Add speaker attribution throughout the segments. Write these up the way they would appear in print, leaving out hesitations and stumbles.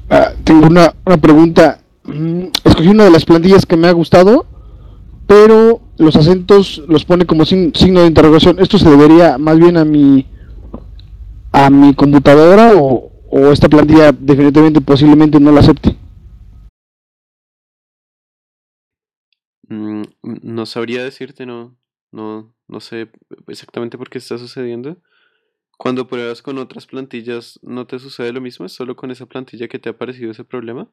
Speaker 1: Tengo una pregunta. Escogí una de las plantillas que me ha gustado, pero los acentos los pone como signo de interrogación. ¿Esto se debería más bien a mi computadora o esta plantilla definitivamente posiblemente no la acepte?
Speaker 2: No sabría decirte, no sé exactamente por qué está sucediendo. Cuando pruebas con otras plantillas, ¿no te sucede lo mismo? ¿Es solo con esa plantilla que te ha aparecido ese problema?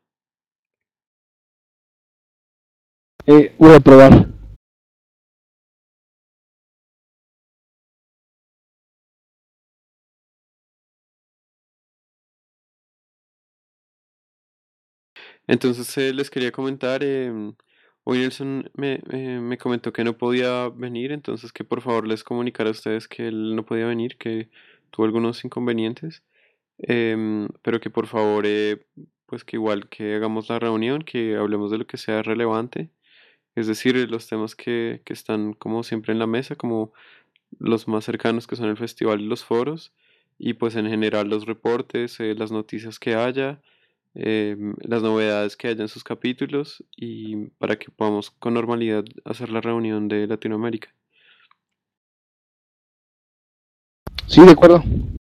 Speaker 1: Voy a probar.
Speaker 2: Entonces les quería comentar, hoy Nelson me comentó que no podía venir, entonces que por favor les comunicara a ustedes que él no podía venir, que tuvo algunos inconvenientes, pero que por favor, pues que igual que hagamos la reunión, que hablemos de lo que sea relevante, es decir, los temas que están como siempre en la mesa, como los más cercanos que son el festival y los foros, y pues en general los reportes, las noticias que haya, las novedades que haya en sus capítulos y para que podamos con normalidad hacer la reunión de Latinoamérica.
Speaker 1: Sí, de acuerdo.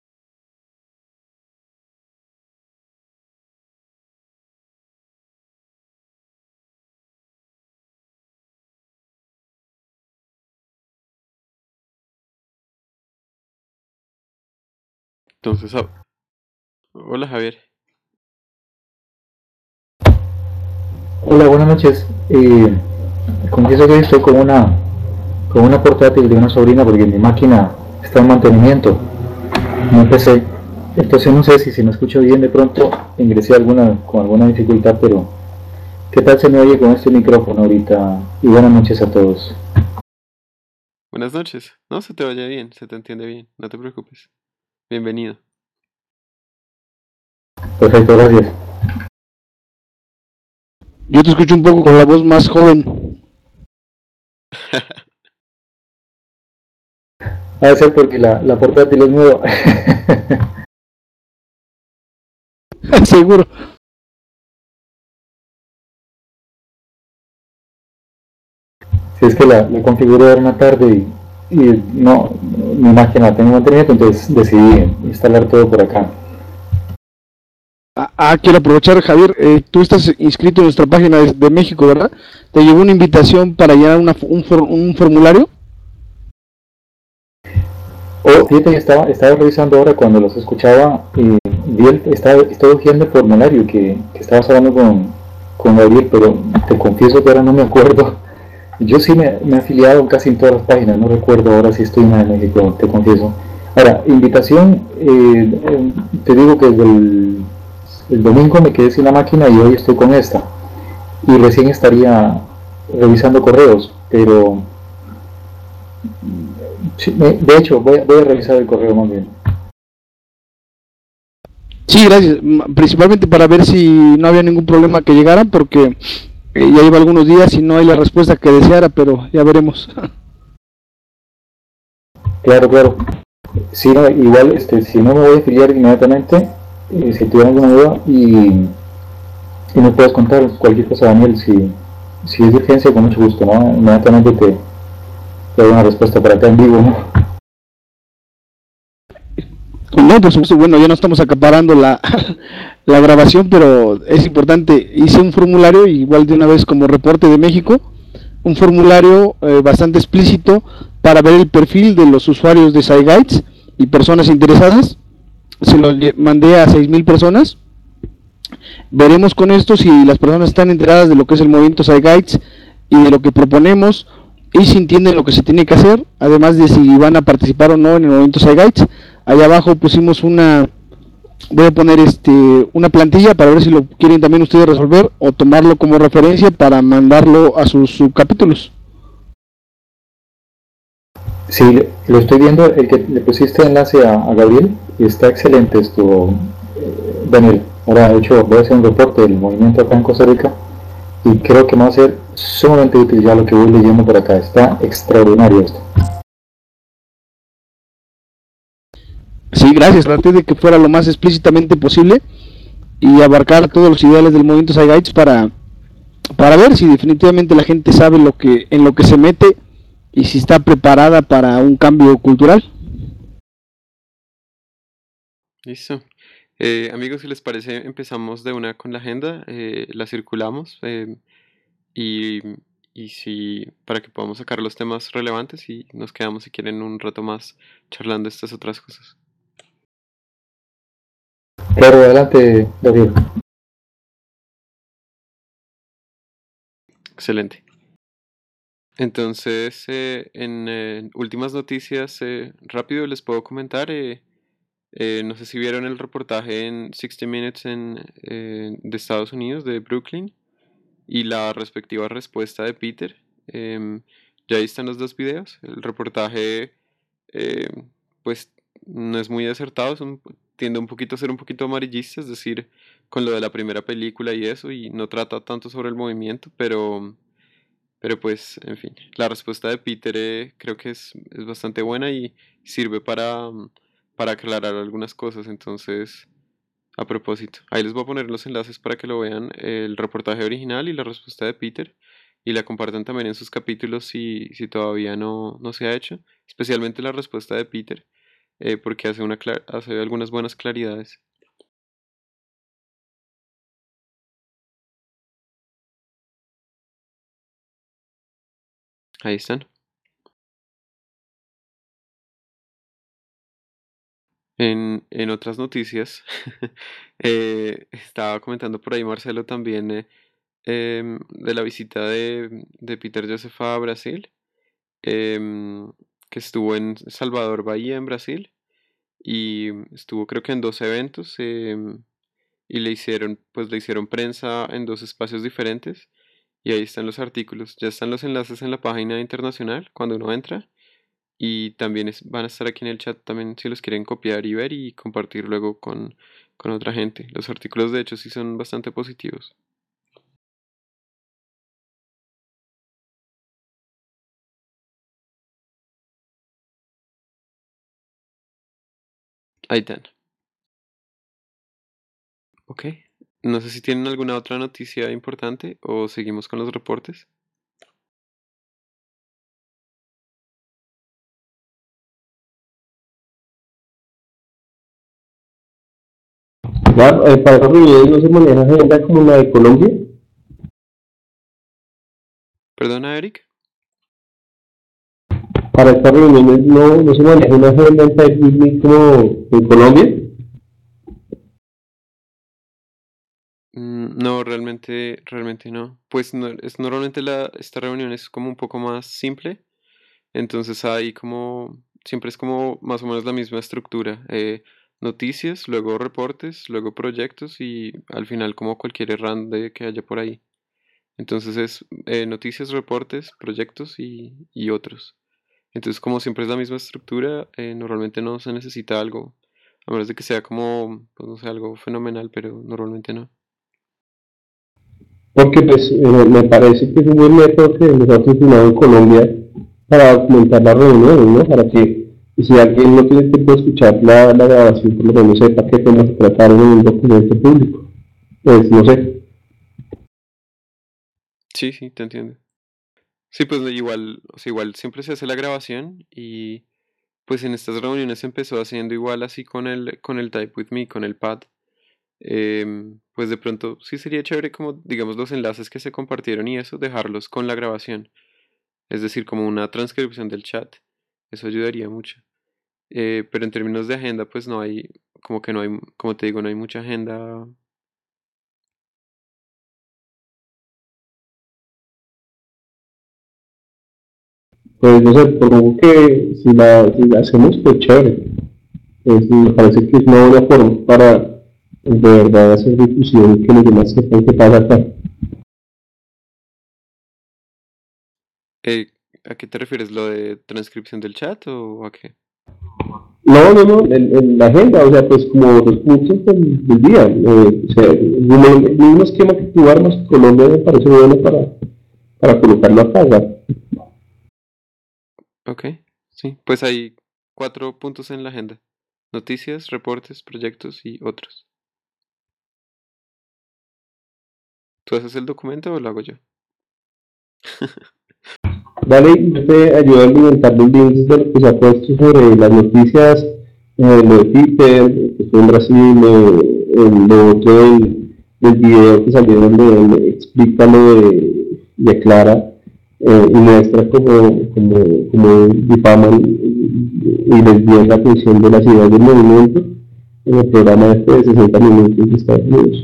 Speaker 2: Entonces, hola Javier.
Speaker 3: Hola, buenas noches. Confieso que estoy con una portátil de una sobrina porque mi máquina está en mantenimiento. No empecé. Entonces no sé si se me escucha bien de pronto. Ingresé con alguna dificultad, pero ¿qué tal se me oye con este micrófono ahorita? Y buenas noches a todos.
Speaker 2: Buenas noches. No, se te oye bien, se te entiende bien, no te preocupes. Bienvenido.
Speaker 3: Perfecto, gracias.
Speaker 1: Yo te escucho un poco con la voz más joven.
Speaker 3: Ha de ser porque la portátil es nueva.
Speaker 1: Seguro.
Speaker 3: Si es que la configuré en una tarde y no, mi máquina la tengo en mantenimiento, entonces decidí instalar todo por acá.
Speaker 1: Quiero aprovechar, Javier, tú estás inscrito en nuestra página de México, ¿verdad? Te llegó una invitación para llenar un formulario.
Speaker 3: Oh, fíjate que estaba revisando ahora cuando los escuchaba y estaba viendo el formulario que estabas hablando con Gabriel, pero te confieso que ahora no me acuerdo. Yo sí me he afiliado casi en todas las páginas, no recuerdo ahora si estoy en México, te confieso. Ahora, invitación, te digo que desde el domingo me quedé sin la máquina y hoy estoy con esta. Y recién estaría revisando correos, pero sí, de hecho voy a revisar el correo más bien.
Speaker 1: Sí, gracias. Principalmente para ver si no había ningún problema que llegaran, porque ya lleva algunos días y no hay la respuesta que deseara, pero ya veremos.
Speaker 3: Claro, claro. Sí, no, igual, si no me voy a afiliar inmediatamente, si tuviera alguna duda y me puedes contar cualquier cosa, Daniel, si es de urgencia, con mucho gusto, ¿no? Inmediatamente te doy una respuesta para acá en vivo, ¿no?
Speaker 1: No, por supuesto, bueno, ya no estamos acaparando la grabación, pero es importante. Hice un formulario, igual de una vez como reporte de México, un formulario bastante explícito para ver el perfil de los usuarios de SciGuides y personas interesadas. Se lo mandé a 6,000 personas. Veremos con esto si las personas están enteradas de lo que es el movimiento SciGuides y de lo que proponemos y si entienden lo que se tiene que hacer, además de si van a participar o no en el movimiento SciGuides. Allá abajo pusimos voy a poner una plantilla para ver si lo quieren también ustedes resolver o tomarlo como referencia para mandarlo a sus subcapítulos.
Speaker 3: Sí, lo estoy viendo, el que le pusiste enlace a Gabriel, y está excelente esto, Daniel. Ahora, de hecho, voy a hacer un reporte del movimiento acá en Costa Rica y creo que me va a ser sumamente útil ya lo que voy leyendo por acá. Está extraordinario esto.
Speaker 1: Sí, gracias. Traté de que fuera lo más explícitamente posible y abarcar todos los ideales del movimiento Saigaits para ver si definitivamente la gente sabe en lo que se mete y si está preparada para un cambio cultural.
Speaker 2: Listo. Amigos, si les parece, empezamos de una con la agenda, la circulamos y, y si para que podamos sacar los temas relevantes y nos quedamos si quieren un rato más charlando estas otras cosas.
Speaker 3: Claro, adelante, David.
Speaker 2: Excelente. Entonces, en últimas noticias, rápido les puedo comentar, no sé si vieron el reportaje en 60 Minutes de Estados Unidos, de Brooklyn, y la respectiva respuesta de Peter. Ya ahí están los dos videos. El reportaje, eh, pues, no es muy acertado, tiende un poquito a ser un poquito amarillista, es decir, con lo de la primera película y eso, y no trata tanto sobre el movimiento, pero pues, en fin, la respuesta de Peter creo que es bastante buena y sirve para aclarar algunas cosas. Entonces, a propósito, ahí les voy a poner los enlaces para que lo vean, el reportaje original y la respuesta de Peter, y la compartan también en sus capítulos si todavía no se ha hecho, especialmente la respuesta de Peter, porque hace algunas buenas claridades. Ahí están. En otras noticias, estaba comentando por ahí Marcelo también, de la visita de Peter Joseph a Brasil, em, que estuvo en Salvador Bahía, en Brasil, y estuvo creo que en dos eventos, y le hicieron prensa en dos espacios diferentes, y ahí están los artículos, ya están los enlaces en la página internacional cuando uno entra, y también van a estar aquí en el chat también si los quieren copiar y ver y compartir luego con otra gente. Los artículos de hecho sí son bastante positivos. Ahí están. Ok. No sé si tienen alguna otra noticia importante o seguimos con los reportes.
Speaker 4: Ya, para esas reuniones no se maneja agenda como la de Colombia.
Speaker 2: Perdona, Eric.
Speaker 4: Para estas reuniones no se maneja una agenda en Type Meeting como en Colombia.
Speaker 2: No, realmente no. Pues normalmente esta reunión es como un poco más simple. Entonces hay siempre es como más o menos la misma estructura. Noticias, luego reportes, luego proyectos y al final como cualquier run que haya por ahí. Entonces es noticias, reportes, proyectos y otros. Entonces como siempre es la misma estructura, normalmente no se necesita algo, a menos de que sea como, pues no sé, algo fenomenal, pero normalmente no.
Speaker 4: Porque pues me parece que es un buen método que nos ha funcionado en Colombia para documentar las reuniones, ¿no? Para que si alguien no tiene tiempo de escuchar la grabación, por lo menos sepa qué temas se trataron en un documento público. Pues no sé.
Speaker 2: Sí, sí, te entiendo. Sí, pues igual, o sea, igual siempre se hace la grabación y pues en estas reuniones se empezó haciendo igual así con el Type With Me, con el pad. Pues de pronto sí sería chévere como, digamos, los enlaces que se compartieron y eso, dejarlos con la grabación. Es decir, como una transcripción del chat. Eso ayudaría mucho. Pero en términos de agenda, pues no hay, como que no hay, como te digo, no hay mucha agenda.
Speaker 4: Pues no sé, propongo que si la hacemos, pues chévere. Me parece que es una buena forma para de verdad hacer difusión y que los demás sepan qué pasa acá.
Speaker 2: Eh, ¿A qué te refieres? ¿Lo de transcripción del chat o a qué?
Speaker 4: No, en la agenda, o sea, pues como los puntos del día. O sea, el mismo esquema que tú armas en Colombia me parece bueno para colocarlo acá. ¿Verdad?
Speaker 2: Ok, sí. Pues hay 4 puntos en la agenda. Noticias, reportes, proyectos y otros. ¿Tú haces el documento o lo hago yo?
Speaker 4: Vale, yo te ayudo a alimentar los links de lo que se ha puesto sobre las noticias, lo de Twitter, que estoy en Brasil, lo otro del video que salió donde explica lo y aclara y muestra como difaman y desvían la atención de las ideas del movimiento en el programa este de 60 minutos de Estados Unidos.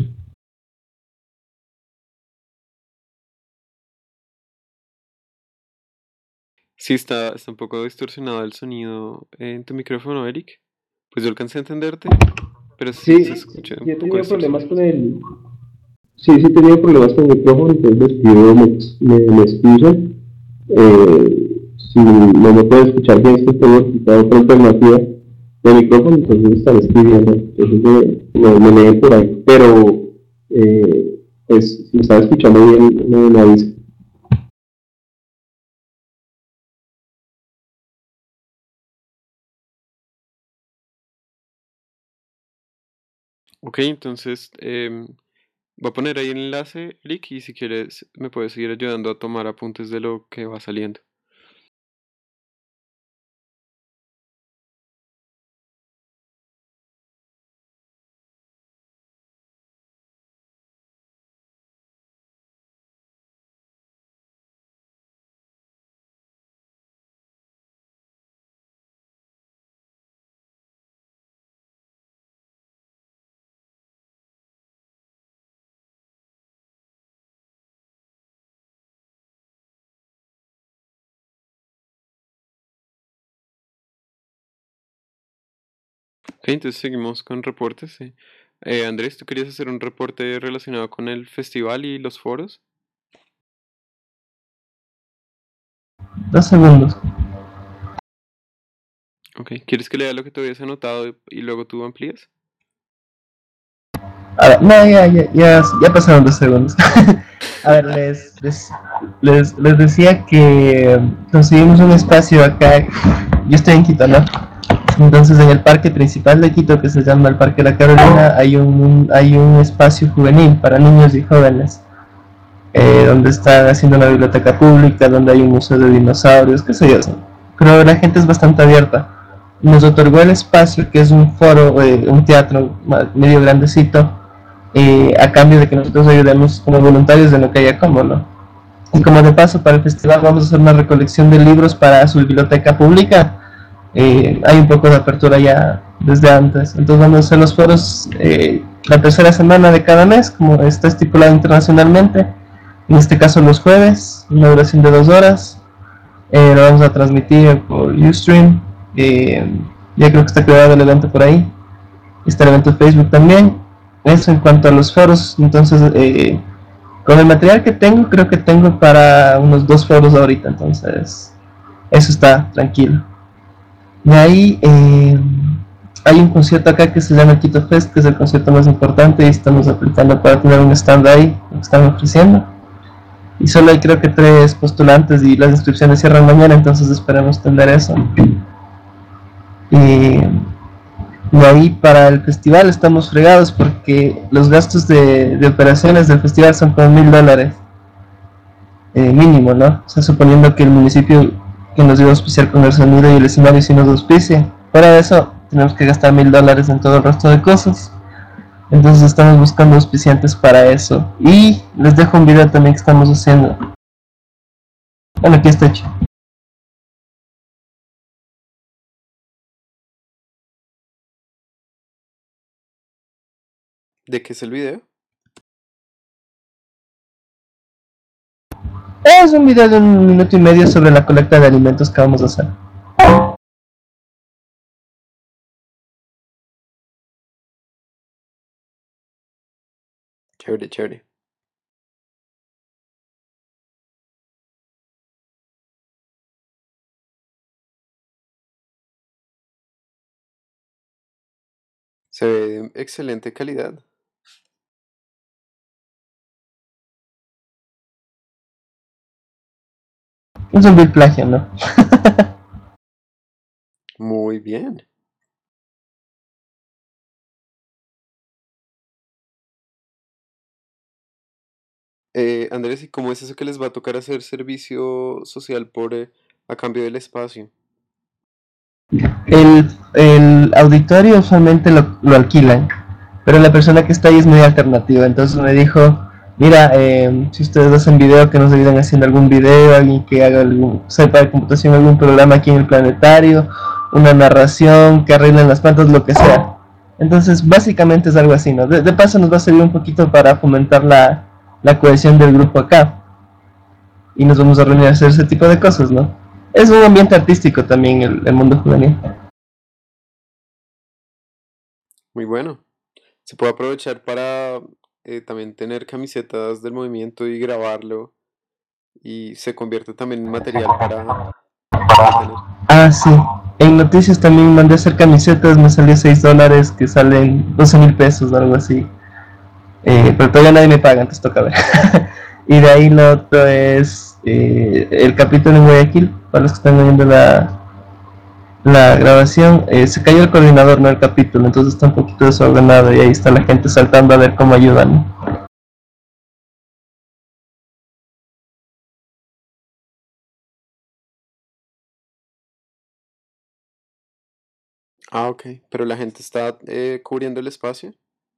Speaker 2: Sí, está un poco distorsionado el sonido en tu micrófono, Eric. Pues yo alcancé a entenderte, pero sí se
Speaker 4: Sí,
Speaker 2: escucha
Speaker 4: sí
Speaker 2: un
Speaker 4: he
Speaker 2: poco
Speaker 4: tenido problemas
Speaker 2: distorsionado.
Speaker 4: con sí he tenido problemas con el micrófono, entonces les pido me excusen. Si no me pueden escuchar bien, es que tengo quizá otra alternativa de micrófono, entonces estaré escribiendo, entonces me leen por ahí, pero pues, si me están escuchando bien, me avisa.
Speaker 2: Ok, entonces voy a poner ahí el enlace, Eric, y si quieres me puedes seguir ayudando a tomar apuntes de lo que va saliendo. Ok, entonces seguimos con reportes. Sí. Andrés, ¿tú querías hacer un reporte relacionado con el festival y los foros?
Speaker 5: 2 segundos.
Speaker 2: Ok, ¿quieres que lea lo que te habías anotado y luego tú amplías?
Speaker 5: A ver, no, ya pasaron 2 segundos. A ver, les decía que conseguimos un espacio acá. Yo estoy en Quito, ¿no? Entonces, en el parque principal de Quito, que se llama el Parque La Carolina, hay un espacio juvenil para niños y jóvenes, donde están haciendo una biblioteca pública, donde hay un museo de dinosaurios, qué sé yo. Pero la gente es bastante abierta. Nos otorgó el espacio, que es un foro, un teatro medio grandecito, a cambio de que nosotros ayudemos como voluntarios de lo que haya como, ¿no? Y como de paso para el festival vamos a hacer una recolección de libros para su biblioteca pública. Hay un poco de apertura ya desde antes. Entonces vamos a hacer los foros la tercera semana de cada mes, como está estipulado internacionalmente. En este caso los jueves, una duración de 2 horas. Lo vamos a transmitir por Ustream. Eh, ya creo que está creado el evento por ahí. Está el evento de Facebook también. Eso en cuanto a los foros. Entonces, con el material que tengo, creo que tengo para unos 2 foros ahorita. Entonces, eso está tranquilo. De ahí hay un concierto acá que se llama Quito Fest, que es el concierto más importante y estamos aplicando para tener un stand ahí, lo que están ofreciendo. Y solo hay creo que 3 postulantes y las inscripciones cierran mañana, entonces esperemos tener eso. Y de ahí para el festival estamos fregados porque los gastos de operaciones del festival son como $1000 mínimo, ¿no? O sea, suponiendo que el municipio que nos dio a auspiciar con el sonido y el escenario sí nos auspicia. Fuera de eso, tenemos que gastar $1000 en todo el resto de cosas. Entonces estamos buscando auspiciantes para eso. Y les dejo un video también que estamos haciendo. Bueno, aquí está hecho.
Speaker 2: ¿De qué es el video?
Speaker 5: Es un video de 1 minuto y medio sobre la colecta de alimentos que vamos a hacer.
Speaker 2: Chévere, chévere. Se ve de excelente calidad.
Speaker 5: Es un vil plagio, ¿no?
Speaker 2: Muy bien. Andrés, ¿y cómo es eso que les va a tocar hacer servicio social a cambio del espacio?
Speaker 5: El auditorio usualmente lo alquilan, pero la persona que está ahí es muy alternativa. Entonces me dijo, mira, si ustedes hacen video, que nos ayuden haciendo algún video, alguien que haga sepa de computación, algún programa aquí en el planetario, una narración, que arreglen las plantas, lo que sea. Entonces básicamente es algo así, ¿no? De paso nos va a servir un poquito para fomentar la cohesión del grupo acá. Y nos vamos a reunir a hacer ese tipo de cosas, ¿no? Es un ambiente artístico también el mundo juvenil.
Speaker 2: Muy bueno. Se puede aprovechar para también tener camisetas del movimiento y grabarlo y se convierte también en material para entretener.
Speaker 5: Ah, sí. En noticias también mandé a hacer camisetas, me salió $6 que salen 12,000 pesos o algo así. Pero todavía nadie me paga, entonces toca ver. Y de ahí lo otro es el capítulo en Guayaquil, para los que están viendo la grabación. Se cayó el coordinador, no el capítulo, entonces está un poquito desordenado y ahí está la gente saltando a ver cómo ayudan.
Speaker 2: Ah, ok. Pero la gente está cubriendo el espacio.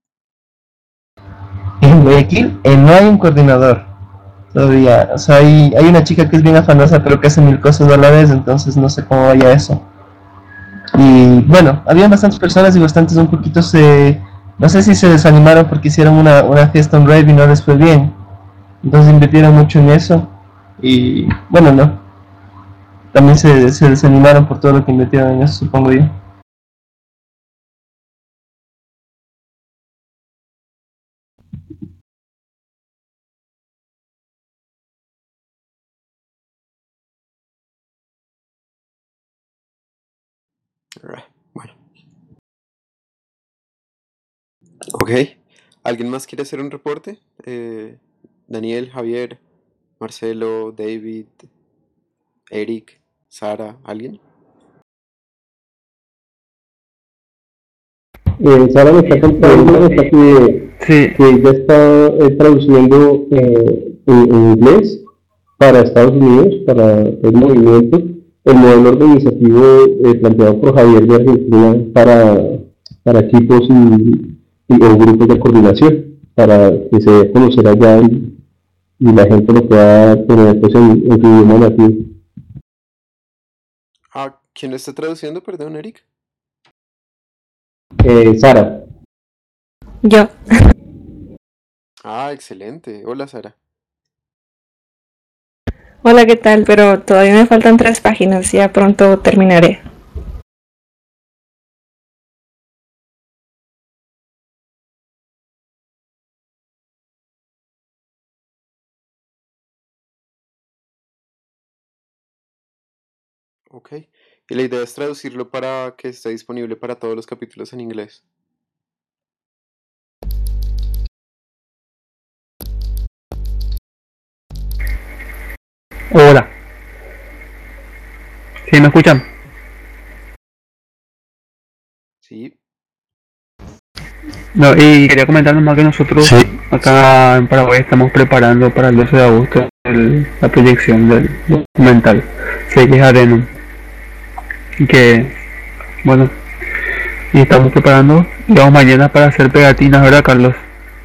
Speaker 5: En Guayaquil no hay un coordinador todavía. O sea, hay una chica que es bien afanosa, pero que hace 1000 cosas a la vez, entonces no sé cómo vaya eso. Y bueno, había bastantes personas y bastantes un poquito no sé si se desanimaron porque hicieron una fiesta, un rave y no les fue bien. Entonces invirtieron mucho en eso. Y bueno, no. También se desanimaron por todo lo que invirtieron en eso, supongo yo.
Speaker 2: Bueno, ok. ¿Alguien más quiere hacer un reporte? Daniel, Javier, Marcelo, David, Eric, Sara, ¿alguien?
Speaker 4: Sara me está contando que ella está traduciendo en inglés para Estados Unidos, para el movimiento, el modelo organizativo planteado por Javier de Argentina para equipos o grupos de coordinación, para que se dé a conocer allá y la gente lo pueda tener pues, en su idioma nativo.
Speaker 2: Ah, ¿quién lo está traduciendo? Perdón, Eric.
Speaker 4: Sara.
Speaker 6: Yo.
Speaker 2: Ah, excelente. Hola, Sara.
Speaker 6: Hola, ¿qué tal? Pero todavía me faltan 3 páginas, ya pronto terminaré.
Speaker 2: Ok. Y la idea es traducirlo para que esté disponible para todos los capítulos en inglés.
Speaker 7: Hola, ¿sí me escuchan?
Speaker 2: Sí.
Speaker 7: No, y quería comentar nomás que nosotros acá en Paraguay estamos preparando para el 12 de agosto la proyección del documental Series Arenum. Y que, bueno, y estamos preparando, digamos, mañana para hacer pegatinas, ¿verdad, Carlos?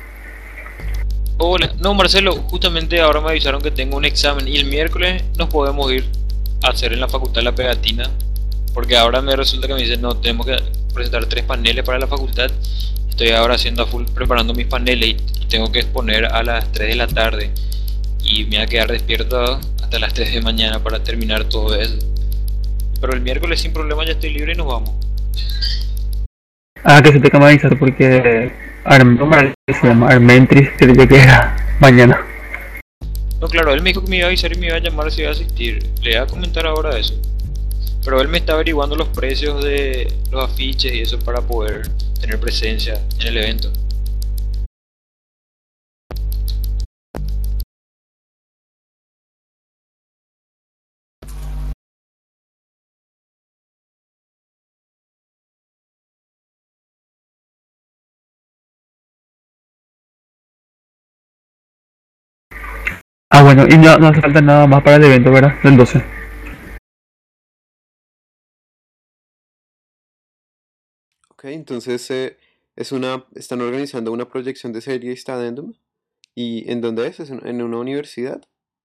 Speaker 8: Hola, no Marcelo, justamente ahora me avisaron que tengo un examen y el miércoles nos podemos ir a hacer en la facultad la pegatina, porque ahora me resulta que me dicen, no, tenemos que presentar 3 paneles para la facultad. Estoy ahora haciendo a full preparando mis paneles y tengo que exponer a las 3 de la tarde y me voy a quedar despierto hasta las 3 de mañana para terminar todo eso. Pero el miércoles sin problema ya estoy libre y nos vamos.
Speaker 7: Ah, que se te acaba de avisar porque se llama Armentris, creo que era mañana.
Speaker 8: No, claro, él me dijo que me iba a avisar y me iba a llamar si iba a asistir. Le voy a comentar ahora eso. Pero él me está averiguando los precios de los afiches y eso para poder tener presencia en el evento.
Speaker 7: Ah, bueno, y no hace falta nada más para el evento, ¿verdad? Del 12.
Speaker 2: Ok, entonces están organizando una proyección de serie Stadendum. ¿Y en dónde es? ¿En una universidad?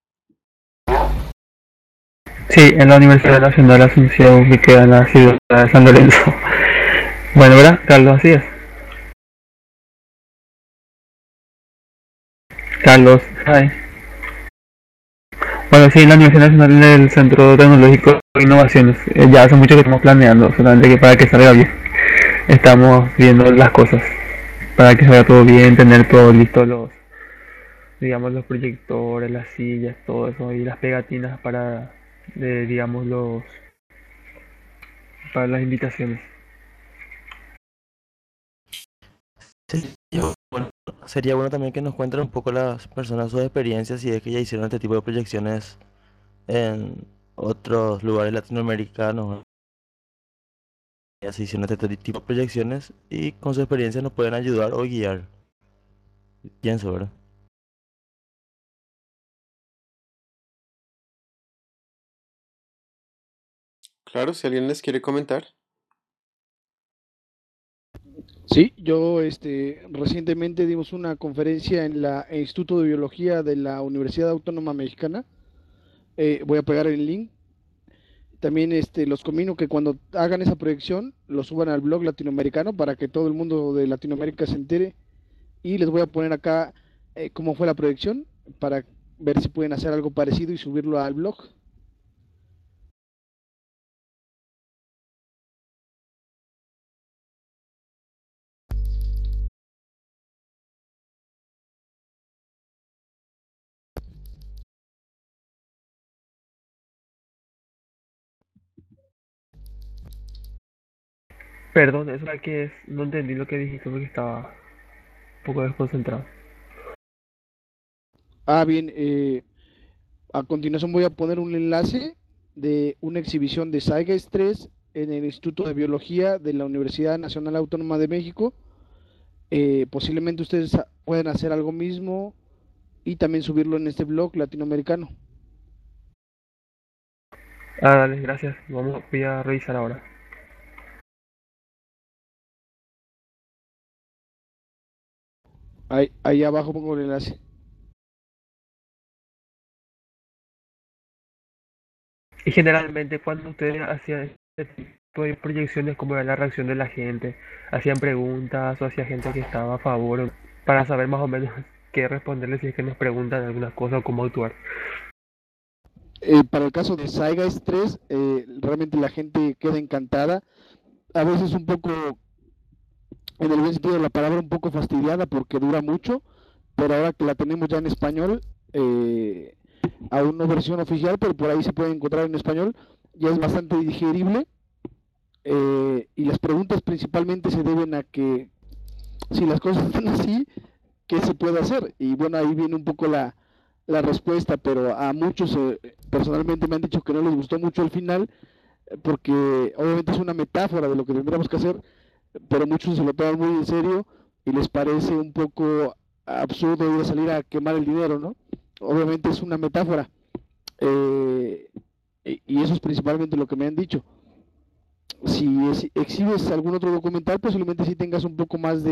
Speaker 7: Sí, en la Universidad Nacional de Asunción, que queda en la ciudad de San Lorenzo. Bueno, ¿verdad? Carlos, así es. Carlos, hi. Bueno, sí, la Universidad Nacional del Centro Tecnológico de Innovaciones. Ya hace mucho que estamos planeando, solamente que para que salga bien. Estamos viendo las cosas. Para que salga todo bien, tener todo listo, digamos, los proyectores, las sillas, todo eso, y las pegatinas digamos, para las invitaciones.
Speaker 9: Sería bueno, sería bueno también que nos cuenten un poco las personas sus experiencias si es que ya hicieron este tipo de proyecciones en otros lugares latinoamericanos. Ya se hicieron este tipo de proyecciones y con su experiencia nos pueden ayudar o guiar. Pienso, ¿verdad?
Speaker 2: Claro, si alguien les quiere comentar.
Speaker 1: Sí, yo recientemente dimos una conferencia en la Instituto de Biología de la Universidad Autónoma Mexicana. Voy a pegar el link. También los conmino que cuando hagan esa proyección lo suban al blog latinoamericano para que todo el mundo de Latinoamérica se entere. Y les voy a poner acá cómo fue la proyección para ver si pueden hacer algo parecido y subirlo al blog.
Speaker 7: Perdón, eso era que es, no entendí lo que dijiste porque estaba un poco desconcentrado.
Speaker 1: Bien, a continuación voy a poner un enlace de una exhibición de Saigas 3 en el Instituto de Biología de la Universidad Nacional Autónoma de México. Posiblemente ustedes pueden hacer algo mismo y también subirlo en este blog latinoamericano.
Speaker 7: Ah, dale, gracias. Voy a revisar ahora.
Speaker 1: Ahí abajo pongo el enlace.
Speaker 7: Y generalmente cuando ustedes hacían este tipo de proyecciones, ¿cómo era la reacción de la gente? ¿Hacían preguntas o hacía gente que estaba a favor para saber más o menos qué responderles si es que nos preguntan algunas cosas o cómo actuar?
Speaker 1: Para el caso de Saigas 3, realmente la gente queda encantada. A veces un poco, en el buen sentido de la palabra, un poco fastidiada porque dura mucho, pero ahora que la tenemos ya en español, aún no versión oficial, pero por ahí se puede encontrar en español, ya es bastante digerible. Y las preguntas principalmente se deben a que si las cosas están así, ¿qué se puede hacer? Y bueno, ahí viene un poco la respuesta, pero a muchos personalmente me han dicho que no les gustó mucho el final, porque obviamente es una metáfora de lo que tendríamos que hacer, pero muchos se lo toman muy en serio y les parece un poco absurdo ir a salir a quemar el dinero, ¿no? Obviamente es una metáfora, y eso es principalmente lo que me han dicho. Si exhibes algún otro documental, posiblemente sí tengas un poco más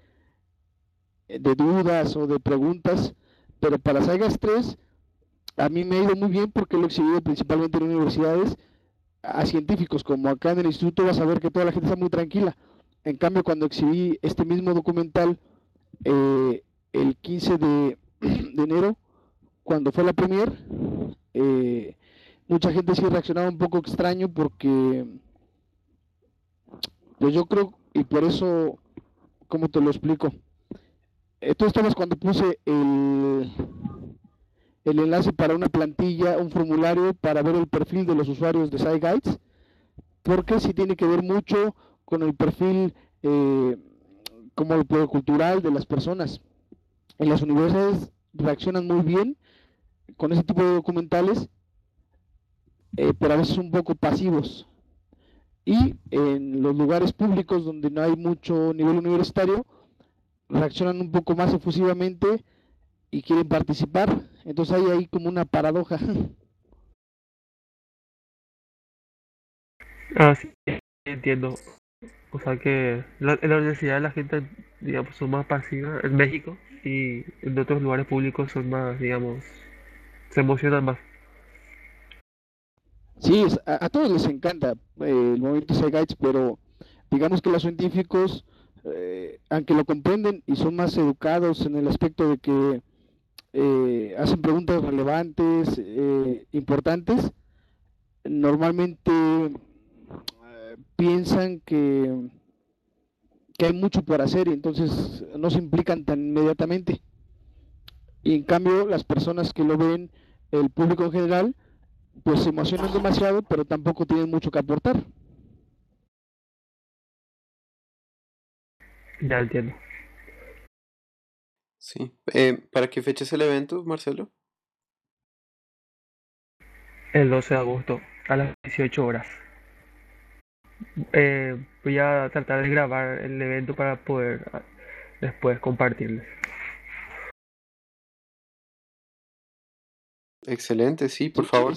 Speaker 1: de dudas o de preguntas, pero para Sagas 3 a mí me ha ido muy bien porque lo he exhibido principalmente en universidades a científicos, como acá en el instituto vas a ver que toda la gente está muy tranquila. En cambio, cuando exhibí este mismo documental el 15 de enero, cuando fue la premier, mucha gente sí reaccionaba un poco extraño porque, pues yo creo, y por eso, ¿cómo te lo explico? Tú estabas cuando puse el enlace para una plantilla, un formulario para ver el perfil de los usuarios de SciGuides, porque sí tiene que ver mucho con el perfil como el cultural de las personas. En las universidades reaccionan muy bien con ese tipo de documentales, pero a veces un poco pasivos. Y en los lugares públicos donde no hay mucho nivel universitario, reaccionan un poco más efusivamente y quieren participar. Entonces hay ahí como una paradoja.
Speaker 7: Ah, sí, entiendo. O sea que en la universidad la gente, digamos, son más pasivas en México y en otros lugares públicos son más, digamos, se emocionan más.
Speaker 1: Sí, a todos les encanta el movimiento Zeitgeist, pero digamos que los científicos, aunque lo comprenden y son más educados en el aspecto de que hacen preguntas relevantes, importantes, normalmente piensan que hay mucho por hacer y entonces no se implican tan inmediatamente. Y en cambio, las personas que lo ven, el público en general, pues se emocionan demasiado, pero tampoco tienen mucho que aportar.
Speaker 7: Ya entiendo.
Speaker 2: Sí. ¿Para qué fecha es el evento, Marcelo?
Speaker 7: El 12 de agosto a las 18 horas. Voy a tratar de grabar el evento para poder después compartirles.
Speaker 2: Excelente, sí, por favor.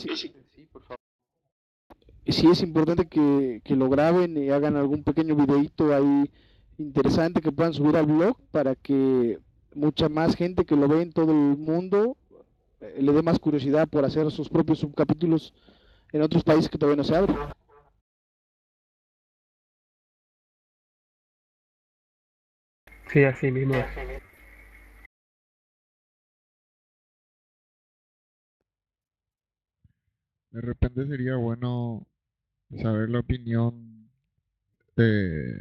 Speaker 1: Sí es importante que lo graben y hagan algún pequeño videíto ahí interesante que puedan subir al blog para que mucha más gente que lo ve en todo el mundo le dé más curiosidad por hacer sus propios subcapítulos en otros países que todavía no se abren.
Speaker 7: Sí, así mismo es.
Speaker 10: De repente sería bueno saber la opinión de,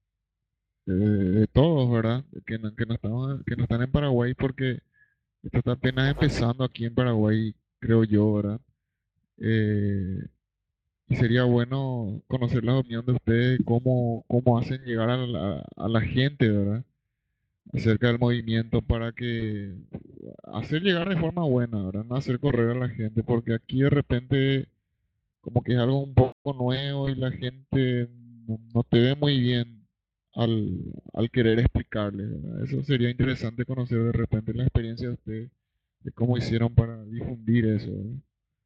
Speaker 10: de todos, ¿verdad? Que no están en Paraguay porque esto está apenas empezando aquí en Paraguay, creo yo, ¿verdad? Eh, y sería bueno conocer la opinión de ustedes, cómo hacen llegar a la gente, ¿verdad? Acerca del movimiento para que hacer llegar de forma buena, ¿verdad? No hacer correr a la gente, porque aquí de repente como que es algo un poco nuevo y la gente no te ve muy bien al querer explicarle, ¿verdad? Eso sería interesante conocer de repente la experiencia de ustedes, de cómo hicieron para difundir eso, ¿verdad?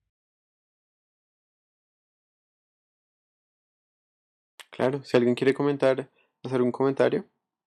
Speaker 2: Claro, si alguien quiere comentar, hacer un comentario.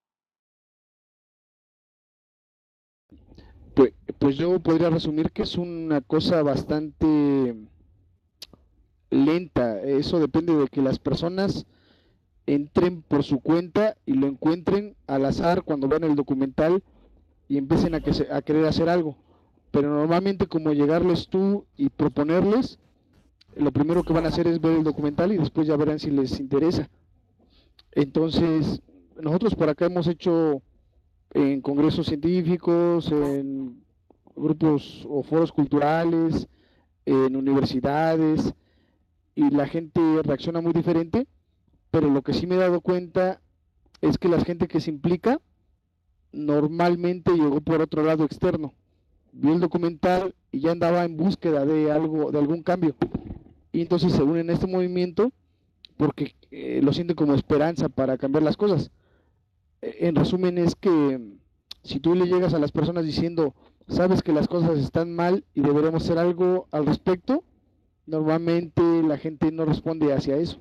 Speaker 1: Pues yo podría resumir que es una cosa bastante lenta. Eso depende de que las personas entren por su cuenta y lo encuentren al azar cuando vean el documental y empiecen a querer hacer algo. Pero normalmente como llegarles tú y proponerles, lo primero que van a hacer es ver el documental y después ya verán si les interesa. Entonces, nosotros por acá hemos hecho en congresos científicos, en grupos o foros culturales, en universidades, y la gente reacciona muy diferente, pero lo que sí me he dado cuenta es que la gente que se implica normalmente llegó por otro lado externo, vio el documental y ya andaba en búsqueda de algo, de algún cambio, y entonces se unen a este movimiento porque lo sienten como esperanza para cambiar las cosas. En resumen es que si tú le llegas a las personas diciendo, sabes que las cosas están mal y deberemos hacer algo al respecto, normalmente la gente no responde hacia eso.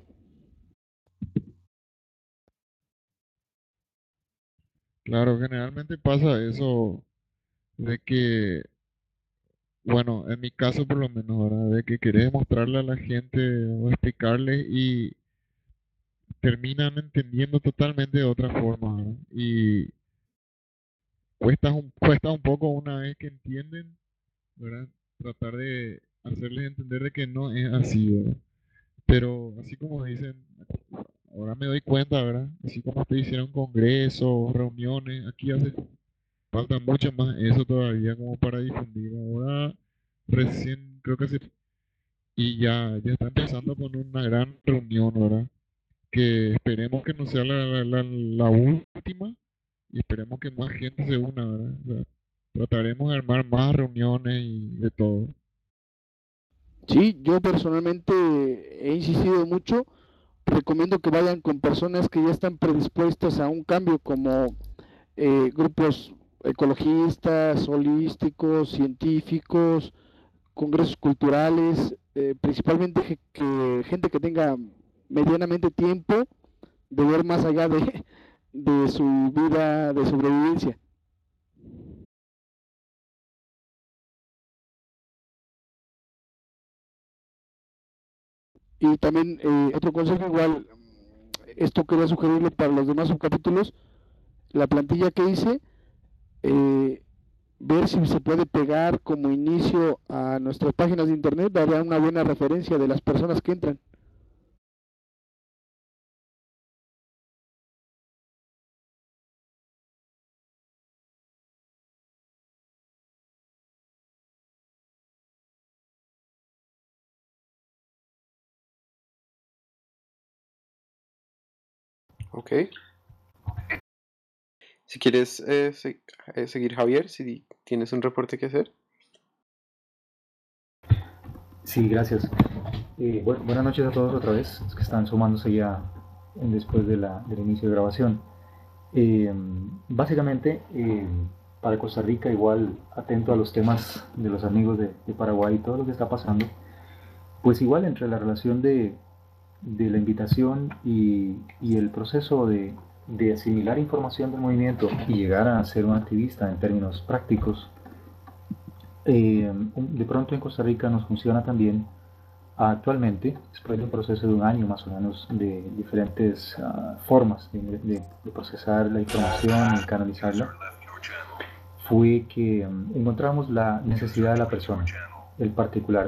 Speaker 10: Claro, generalmente pasa eso de que, bueno, en mi caso por lo menos, ¿verdad? De que querés mostrarle a la gente o explicarle y terminan entendiendo totalmente de otra forma, ¿verdad? Y cuesta un poco una vez que entienden, ¿verdad? Tratar de hacerles entender de que no es así, ¿verdad? Pero así como dicen, ahora me doy cuenta, ¿verdad? Así como ustedes hicieron congresos, reuniones, aquí hace falta mucho más eso todavía como para difundir. Ahora recién creo que y ya está empezando con una gran reunión, ¿verdad? Que esperemos que no sea la última y esperemos que más gente se una, ¿verdad? O sea, trataremos de armar más reuniones y de todo.
Speaker 1: Sí, yo personalmente he insistido mucho, recomiendo que vayan con personas que ya están predispuestas a un cambio, como grupos ecologistas, holísticos, científicos, congresos culturales, principalmente gente que tenga medianamente tiempo de ver más allá de su vida de sobrevivencia. Y también otro consejo igual, esto quería sugerirle para los demás subcapítulos, la plantilla que hice, ver si se puede pegar como inicio a nuestras páginas de internet, dará una buena referencia de las personas que entran.
Speaker 2: Ok. Si quieres seguir, Javier, si tienes un reporte que hacer.
Speaker 3: Sí, gracias. Buenas noches a todos otra vez, los que están sumándose ya después del inicio de grabación. Básicamente, para Costa Rica, igual atento a los temas de los amigos de Paraguay y todo lo que está pasando, pues igual entre la relación de la invitación y el proceso de asimilar información del movimiento y llegar a ser un activista en términos prácticos, de pronto en Costa Rica nos funciona también actualmente, después de un proceso de un año más o menos de diferentes formas de procesar la información y canalizarla, fue que encontramos la necesidad de la persona, el particular.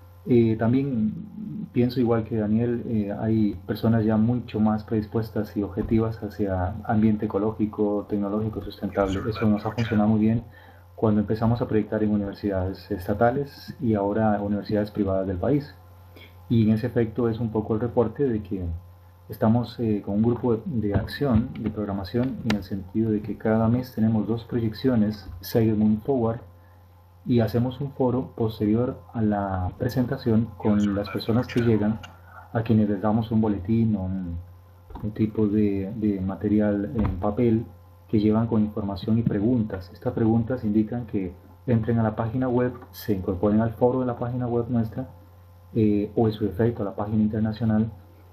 Speaker 3: También pienso igual que Daniel, hay personas ya mucho más predispuestas y objetivas hacia ambiente ecológico, tecnológico, sustentable. Eso nos ha funcionado muy bien cuando empezamos a proyectar en universidades estatales y ahora universidades privadas del país. Y en ese efecto es un poco el reporte de que estamos con un grupo de acción, de programación, en el sentido de que cada mes tenemos 2 proyecciones, Segment Forward, y hacemos un foro posterior a la presentación con las personas que llegan, a quienes les damos un boletín o un tipo de material en papel que llevan con información y preguntas. Estas preguntas indican que entren a la página web, se incorporen al foro de la página web nuestra, o en su defecto a la página internacional,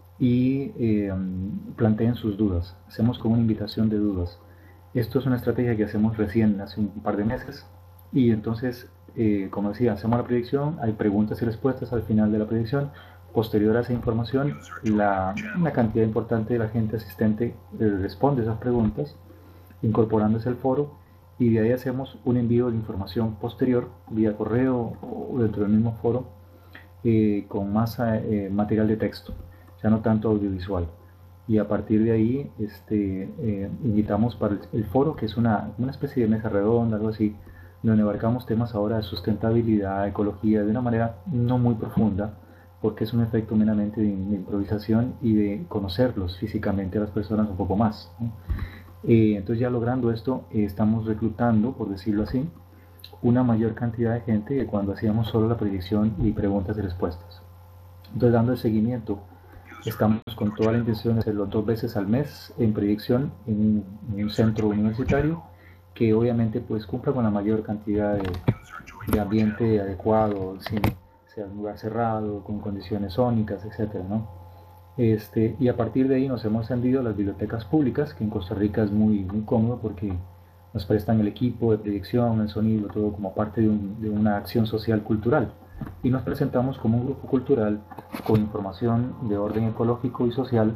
Speaker 3: y planteen sus dudas. Hacemos como una invitación de dudas. Esto es una estrategia que hacemos recién, hace un par de meses, y entonces, como decía, hacemos la proyección, hay preguntas y respuestas al final de la proyección. Posterior a esa información, una cantidad importante de la gente asistente responde esas preguntas, incorporándose al foro, y de ahí hacemos un envío de información posterior, vía correo o dentro del mismo foro, con más material de texto, ya no tanto audiovisual. Y a partir de ahí invitamos para el foro, que es una especie de mesa redonda, algo así, donde abarcamos temas ahora de sustentabilidad, ecología, de una manera no muy profunda, porque es un efecto meramente de improvisación y de conocerlos físicamente a las personas un poco más, ¿no? Entonces, ya logrando esto, estamos reclutando, por decirlo así, una mayor cantidad de gente que cuando hacíamos solo la proyección y preguntas y respuestas. Entonces, dando el seguimiento, estamos con toda la intención de hacerlo 2 veces al mes en proyección en un centro universitario, que obviamente pues cumpla con la mayor cantidad de ambiente adecuado, sea un lugar cerrado, con condiciones sónicas, etcétera, ¿no? Y a partir de ahí nos hemos extendido a las bibliotecas públicas, que en Costa Rica es muy cómodo porque nos prestan el equipo de proyección, el sonido, todo como parte de una acción social cultural. Y nos presentamos como un grupo cultural con información de orden ecológico y social,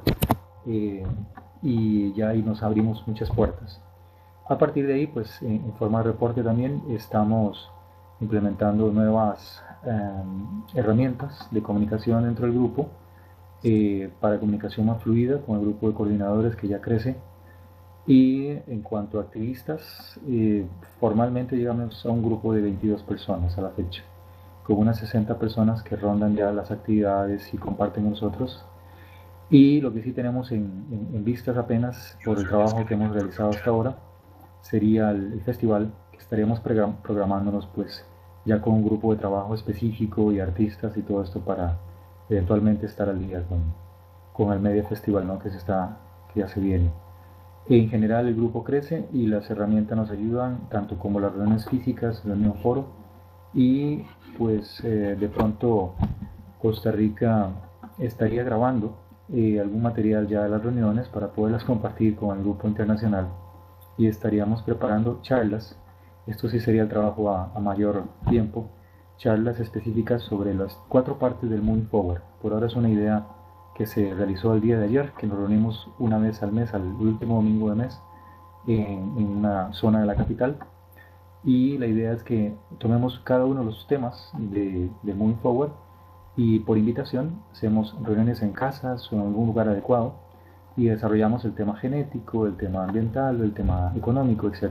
Speaker 3: y ya ahí nos abrimos muchas puertas. A partir de ahí, pues en forma de reporte también estamos implementando nuevas herramientas de comunicación dentro del grupo, para comunicación más fluida con el grupo de coordinadores que ya crece. Y en cuanto a activistas, formalmente llegamos a un grupo de 22 personas a la fecha, con unas 60 personas que rondan ya las actividades y comparten con nosotros. Y lo que sí tenemos en vistas apenas por el trabajo que hemos realizado hasta ahora sería el festival, que estaríamos programándonos pues ya con un grupo de trabajo específico y artistas y todo esto para eventualmente estar al día con el Media Festival, ¿no? que ya se viene. En general el grupo crece y las herramientas nos ayudan, tanto como las reuniones físicas, el mismo foro, y pues de pronto Costa Rica estaría grabando algún material ya de las reuniones para poderlas compartir con el grupo internacional, y estaríamos preparando charlas. Esto sí sería el trabajo a mayor tiempo, charlas específicas sobre las 4 partes del Moving Forward. Por ahora es una idea que se realizó el día de ayer, que nos reunimos una vez al mes, al último domingo de mes, en una zona de la capital, y la idea es que tomemos cada uno de los temas de Moving Forward y por invitación hacemos reuniones en casas o en algún lugar adecuado y desarrollamos el tema genético, el tema ambiental, el tema económico, etc.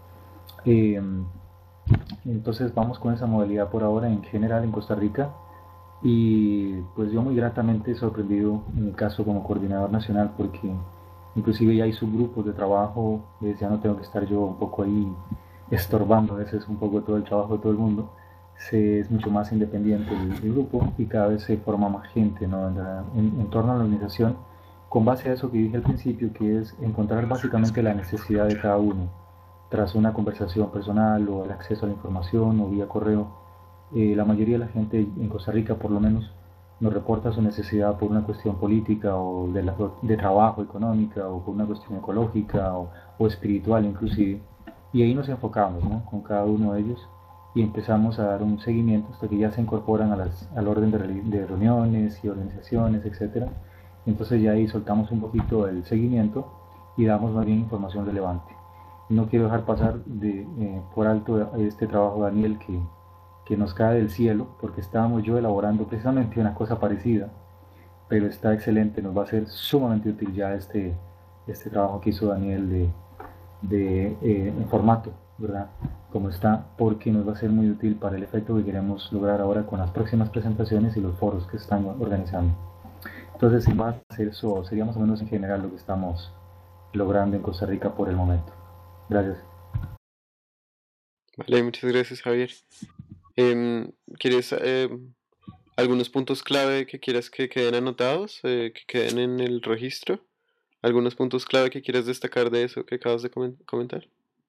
Speaker 3: Entonces vamos con esa modalidad por ahora en general en Costa Rica, y pues yo muy gratamente sorprendido en mi caso como coordinador nacional, porque inclusive ya hay subgrupos de trabajo, ya no tengo que estar yo un poco ahí estorbando a veces un poco todo el trabajo de todo el mundo. Es mucho más independiente el grupo y cada vez se forma más gente, ¿no? en torno a la organización, con base a eso que dije al principio, que es encontrar básicamente la necesidad de cada uno tras una conversación personal o el acceso a la información o vía correo. La mayoría de la gente en Costa Rica por lo menos nos reporta su necesidad por una cuestión política o de trabajo, económica, o por una cuestión ecológica o espiritual inclusive, y ahí nos enfocamos, ¿no? Con cada uno de ellos y empezamos a dar un seguimiento hasta que ya se incorporan al orden de reuniones y organizaciones, etc. Entonces ya ahí soltamos un poquito el seguimiento y damos más bien información relevante. No quiero dejar pasar por alto este trabajo de Daniel que nos cae del cielo, porque estábamos yo elaborando precisamente una cosa parecida, pero está excelente, nos va a ser sumamente útil ya este trabajo que hizo Daniel en formato, ¿verdad? Como está, porque nos va a ser muy útil para el efecto que queremos lograr ahora con las próximas presentaciones y los foros que están organizando. Entonces, sin más, eso sería más o menos en general lo que estamos logrando en Costa Rica por el momento. Gracias.
Speaker 2: Vale, muchas gracias, Javier. ¿Quieres algunos puntos clave que quieras que queden anotados, que queden en el registro? ¿Algunos puntos clave que quieras destacar de eso que acabas de comentar?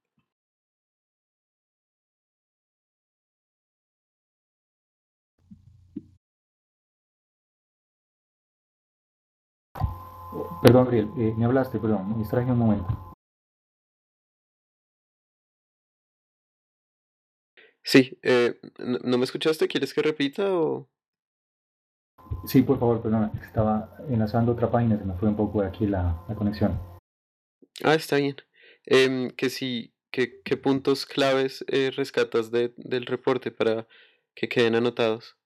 Speaker 3: Perdón, Gabriel, me hablaste, perdón, me distraje un momento.
Speaker 2: Sí, ¿no me escuchaste? ¿Quieres que repita o...?
Speaker 3: Sí, por favor, perdón, estaba enlazando otra página, se me fue un poco de aquí la conexión.
Speaker 2: Ah, está bien. Que sí, ¿qué puntos claves rescatas del reporte para que queden anotados?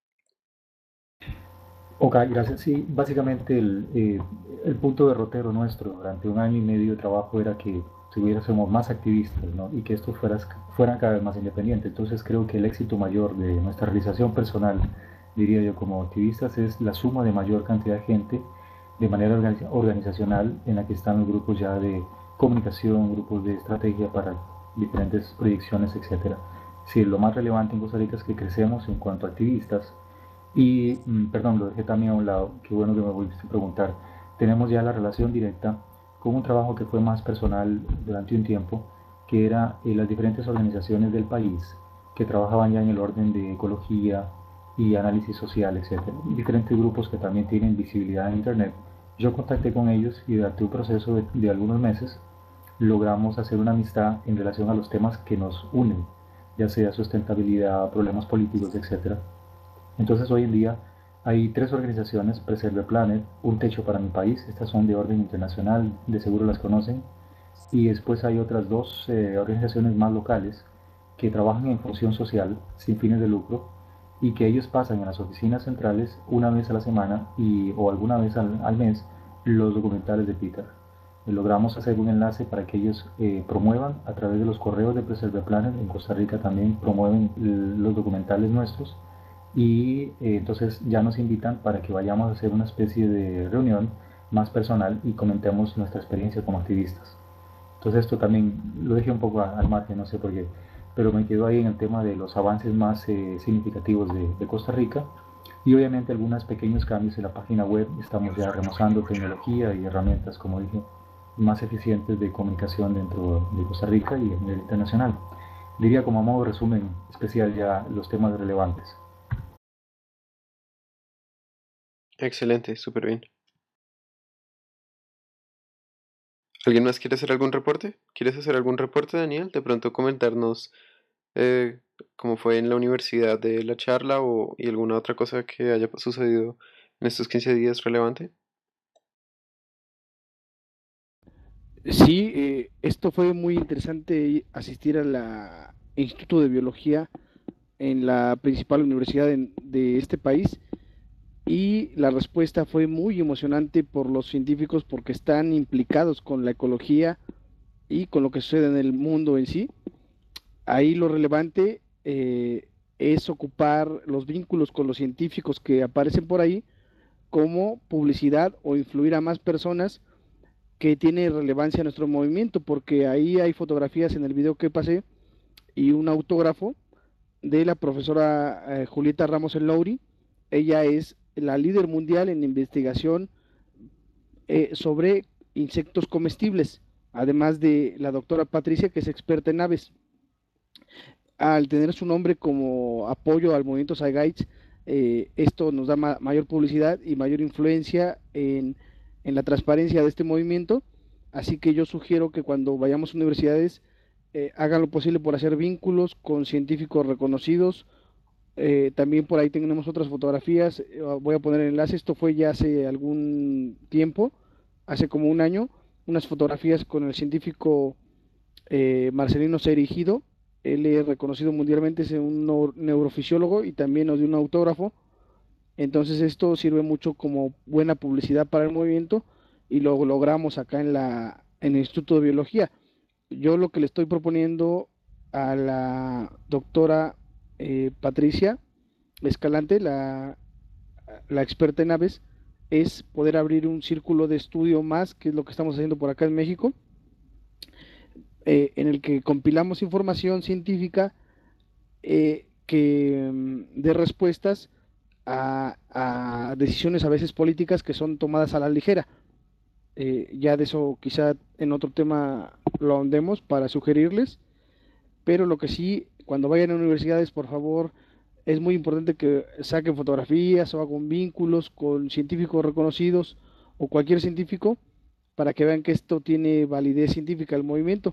Speaker 3: Ok, gracias. Sí, básicamente el punto derrotero nuestro durante 1 año y medio de trabajo era que tuviésemos más activistas, ¿no? Y que esto fueran cada vez más independientes. Entonces creo que el éxito mayor de nuestra realización personal, diría yo, como activistas, es la suma de mayor cantidad de gente de manera organizacional, en la que están los grupos ya de comunicación, grupos de estrategia para diferentes proyecciones, etc. Sí, lo más relevante en Costa Rica es que crecemos en cuanto a activistas. Y, perdón, lo dejé también a un lado, qué bueno que me volviste a preguntar. Tenemos ya la relación directa con un trabajo que fue más personal durante un tiempo, que era las diferentes organizaciones del país que trabajaban ya en el orden de ecología y análisis social, etc. Diferentes grupos que también tienen visibilidad en Internet. Yo contacté con ellos y durante un proceso de algunos meses logramos hacer una amistad en relación a los temas que nos unen, ya sea sustentabilidad, problemas políticos, etc. Entonces hoy en día hay 3 organizaciones: Preserve Planet, Un Techo para mi País, estas son de orden internacional, de seguro las conocen, y después hay otras 2 organizaciones más locales que trabajan en función social, sin fines de lucro, y que ellos pasan en las oficinas centrales una vez a la semana o alguna vez al mes los documentales de Peter. Logramos hacer un enlace para que ellos promuevan a través de los correos de Preserve Planet. En Costa Rica también promueven los documentales nuestros, y entonces ya nos invitan para que vayamos a hacer una especie de reunión más personal y comentemos nuestra experiencia como activistas. Entonces esto también lo dejé un poco al margen, no sé por qué, pero me quedo ahí en el tema de los avances más significativos de Costa Rica, y obviamente algunos pequeños cambios en la página web. Estamos ya remozando tecnología y herramientas, como dije, más eficientes de comunicación dentro de Costa Rica y a nivel internacional. Diría como a modo de resumen especial ya los temas relevantes.
Speaker 2: Excelente, súper bien. ¿Alguien más quiere hacer algún reporte? ¿Quieres hacer algún reporte, Daniel? De pronto comentarnos cómo fue en la universidad de la charla y alguna otra cosa que haya sucedido en estos 15 días relevante.
Speaker 1: Sí, esto fue muy interesante asistir al Instituto de Biología en la principal universidad de este país, y la respuesta fue muy emocionante por los científicos porque están implicados con la ecología y con lo que sucede en el mundo en sí. Ahí lo relevante es ocupar los vínculos con los científicos que aparecen por ahí como publicidad o influir a más personas que tiene relevancia en nuestro movimiento, porque ahí hay fotografías en el video que pasé y un autógrafo de la profesora Julieta Ramos El Louri. Ella es la líder mundial en investigación sobre insectos comestibles, además de la doctora Patricia, que es experta en aves. Al tener su nombre como apoyo al movimiento SciGuides, esto nos da mayor publicidad y mayor influencia en la transparencia de este movimiento. Así que yo sugiero que cuando vayamos a universidades hagan lo posible por hacer vínculos con científicos reconocidos. También por ahí tenemos otras fotografías, voy a poner el enlace. Esto fue ya hace algún tiempo, hace como un año, unas fotografías con el científico Marcelino Serigido. Él es reconocido mundialmente, es un neurofisiólogo y también nos dio un autógrafo. Entonces esto sirve mucho como buena publicidad para el movimiento y lo logramos acá en el Instituto de Biología. Yo lo que le estoy proponiendo a la doctora Patricia Escalante, la experta en aves, es poder abrir un círculo de estudio más, que es lo que estamos haciendo por acá en México, en el que compilamos información científica que dé respuestas a decisiones a veces políticas que son tomadas a la ligera. Ya de eso quizá en otro tema lo ahondemos para sugerirles, pero lo que sí, cuando vayan a universidades, por favor, es muy importante que saquen fotografías o hagan vínculos con científicos reconocidos o cualquier científico para que vean que esto tiene validez científica el movimiento.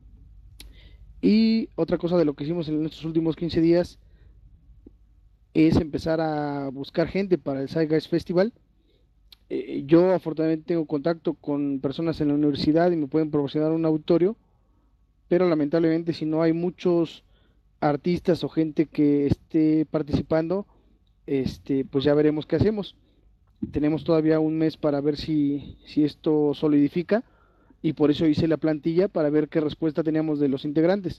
Speaker 1: Y otra cosa de lo que hicimos en estos últimos 15 días es empezar a buscar gente para el SciGuides Festival. Yo afortunadamente tengo contacto con personas en la universidad y me pueden proporcionar un auditorio, pero lamentablemente si no hay muchos artistas o gente que esté participando, pues ya veremos qué hacemos. Tenemos todavía un mes para ver si esto solidifica, y por eso hice la plantilla para ver qué respuesta teníamos de los integrantes.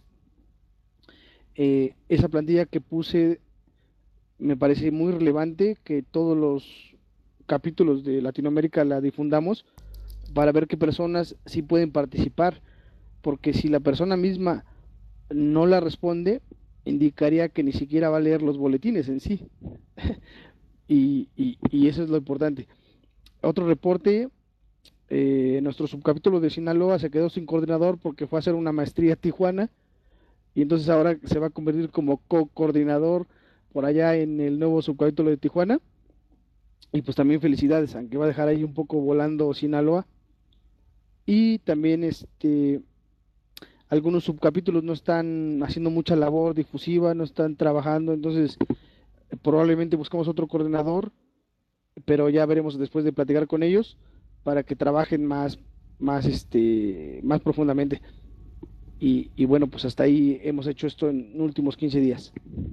Speaker 1: Esa plantilla que puse me parece muy relevante que todos los capítulos de Latinoamérica la difundamos para ver qué personas sí pueden participar, porque si la persona misma no la responde, indicaría que ni siquiera va a leer los boletines en sí. y eso es lo importante. Otro reporte, nuestro subcapítulo de Sinaloa se quedó sin coordinador porque fue a hacer una maestría a Tijuana, y entonces ahora se va a convertir como co-coordinador por allá en el nuevo subcapítulo de Tijuana. Y pues también felicidades, aunque va a dejar ahí un poco volando Sinaloa. Y también algunos subcapítulos no están haciendo mucha labor difusiva, no están trabajando, entonces probablemente buscamos otro coordinador, pero ya veremos después de platicar con ellos para que trabajen más profundamente. Y bueno, pues hasta ahí hemos hecho esto en los últimos 15 días.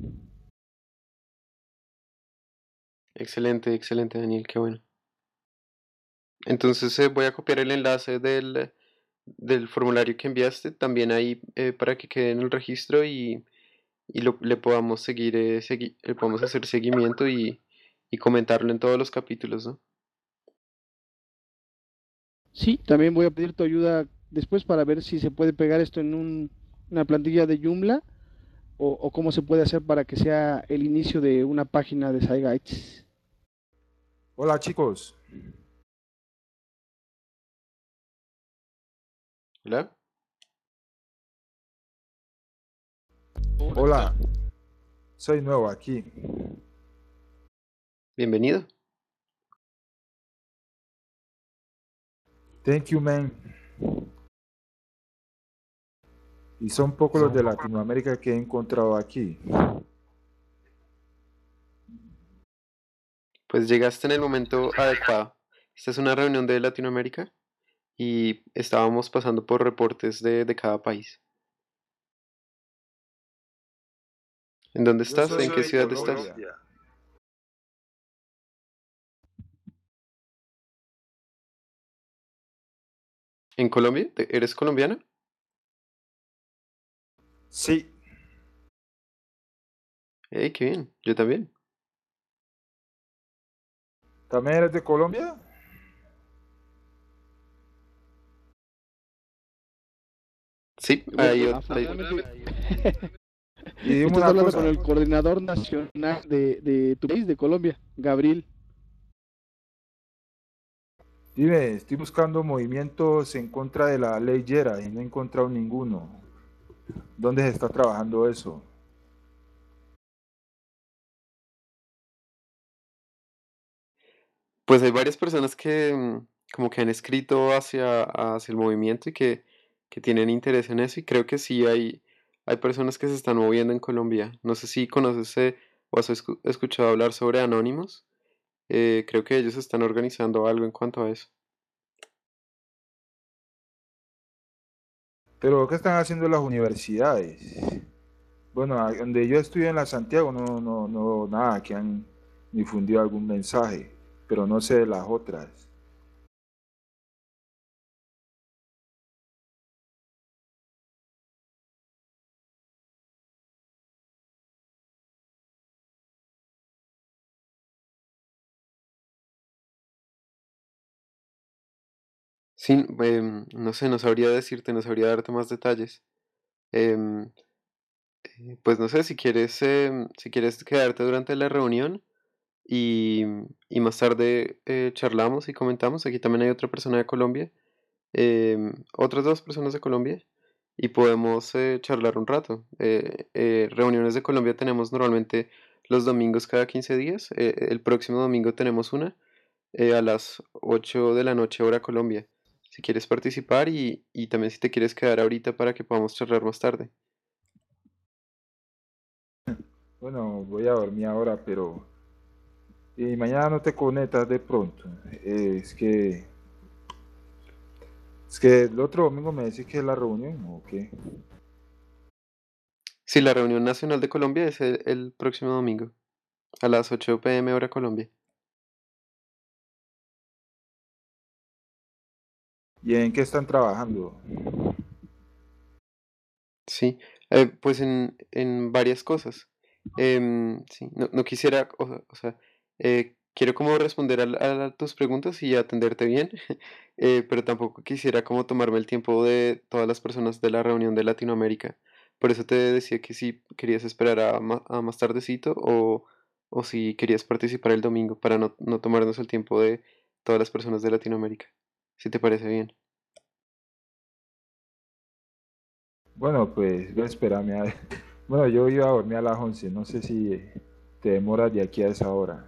Speaker 2: Excelente, excelente, Daniel, qué bueno. Entonces voy a copiar el enlace del formulario que enviaste también ahí para que quede en el registro y le podamos seguir, le podamos hacer seguimiento y comentarlo en todos los capítulos, ¿no?
Speaker 1: Sí, también voy a pedir tu ayuda después para ver si se puede pegar esto en una plantilla de Joomla o cómo se puede hacer para que sea el inicio de una página de SciGuides.
Speaker 11: Hola chicos,
Speaker 2: Hola.
Speaker 11: Hola, soy nuevo aquí.
Speaker 2: Bienvenido.
Speaker 11: Thank you, man. Y son pocos los de Latinoamérica que he encontrado aquí.
Speaker 2: Pues llegaste en el momento adecuado. Esta es una reunión de Latinoamérica y estábamos pasando por reportes de cada país. ¿En dónde
Speaker 11: Yo
Speaker 2: estás?
Speaker 11: soy
Speaker 2: ¿En qué
Speaker 11: de
Speaker 2: ciudad estás?
Speaker 11: Colombia.
Speaker 2: ¿En Colombia? ¿Eres colombiano?
Speaker 11: Sí,
Speaker 2: ¡Qué bien! Yo también.
Speaker 11: ¿también eres de Colombia?
Speaker 2: Sí,
Speaker 1: Bueno, afortunadamente,
Speaker 11: Y dime
Speaker 1: estás
Speaker 11: una
Speaker 1: hablando con
Speaker 11: cosa.
Speaker 1: el coordinador nacional de tu país, de Colombia, Gabriel.
Speaker 11: Dime, estoy buscando movimientos en contra de la ley Yera y no he encontrado ninguno. ¿Dónde se está trabajando eso?
Speaker 2: Pues hay varias personas que como que han escrito hacia el movimiento y que tienen interés en eso y creo que sí hay personas que se están moviendo en Colombia. No sé si conoces o has escuchado hablar sobre Anonymous. Creo que ellos están organizando algo en cuanto a eso.
Speaker 11: Pero ¿qué están haciendo las universidades? Bueno, donde yo estudié en la Santiago no, nada, que han difundido algún mensaje, pero no sé de las otras.
Speaker 2: Sí, no sé, no sabría decirte, no sabría darte más detalles. Em, pues no sé, si quieres quedarte durante la reunión y, y más tarde charlamos y comentamos. Aquí también hay otra persona de Colombia, otras dos personas de Colombia y podemos charlar un rato. Reuniones de Colombia tenemos normalmente los domingos cada 15 días. El próximo domingo tenemos una a las 8 de la noche hora Colombia. Si quieres participar y también si te quieres quedar ahorita para que podamos charlar más tarde.
Speaker 11: Bueno, voy a dormir ahora, pero y mañana no te conectas de pronto. Es que el otro domingo me decís que es la reunión, ¿o qué?
Speaker 2: Sí, la reunión nacional de Colombia es el próximo domingo a las 8 p.m. hora Colombia.
Speaker 11: ¿Y en qué están trabajando?
Speaker 2: Sí, pues en varias cosas. Sí, no quisiera, o sea, quiero como responder a tus preguntas y atenderte bien, pero tampoco quisiera como tomarme el tiempo de todas las personas de la reunión de Latinoamérica. Por eso te decía que si querías esperar a más tardecito o si querías participar el domingo para no tomarnos el tiempo de todas las personas de Latinoamérica, si te parece bien.
Speaker 11: Bueno, pues voy a esperarme a... Bueno, yo iba a dormir a las 11, no sé si te demoras de aquí a esa hora.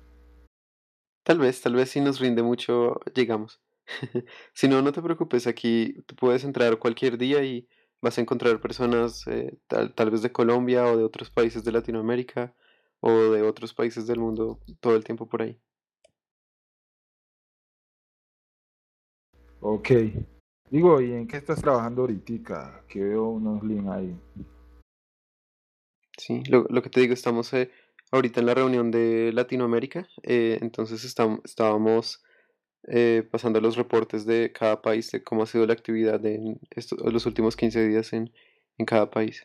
Speaker 2: Tal vez si nos rinde mucho, llegamos. Si no, no te preocupes, aquí tú puedes entrar cualquier día y vas a encontrar personas tal vez de Colombia o de otros países de Latinoamérica o de otros países del mundo todo el tiempo por ahí.
Speaker 11: Ok. Digo, ¿y en qué estás trabajando ahorita? Que veo unos links ahí.
Speaker 2: Sí, lo que te digo, estamos ahorita en la reunión de Latinoamérica, entonces estábamos pasando los reportes de cada país, de cómo ha sido la actividad en los últimos 15 días en cada país.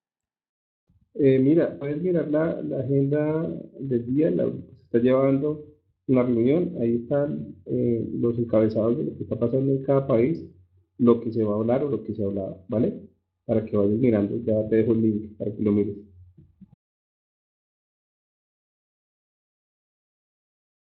Speaker 4: Mira, puedes mirar la agenda del día, la que se está llevando la reunión. Ahí están los encabezados de lo que está pasando en cada país, lo que se va a hablar o lo que se ha hablado, ¿vale? Para que vayas mirando. Ya te dejo el link para que lo mires.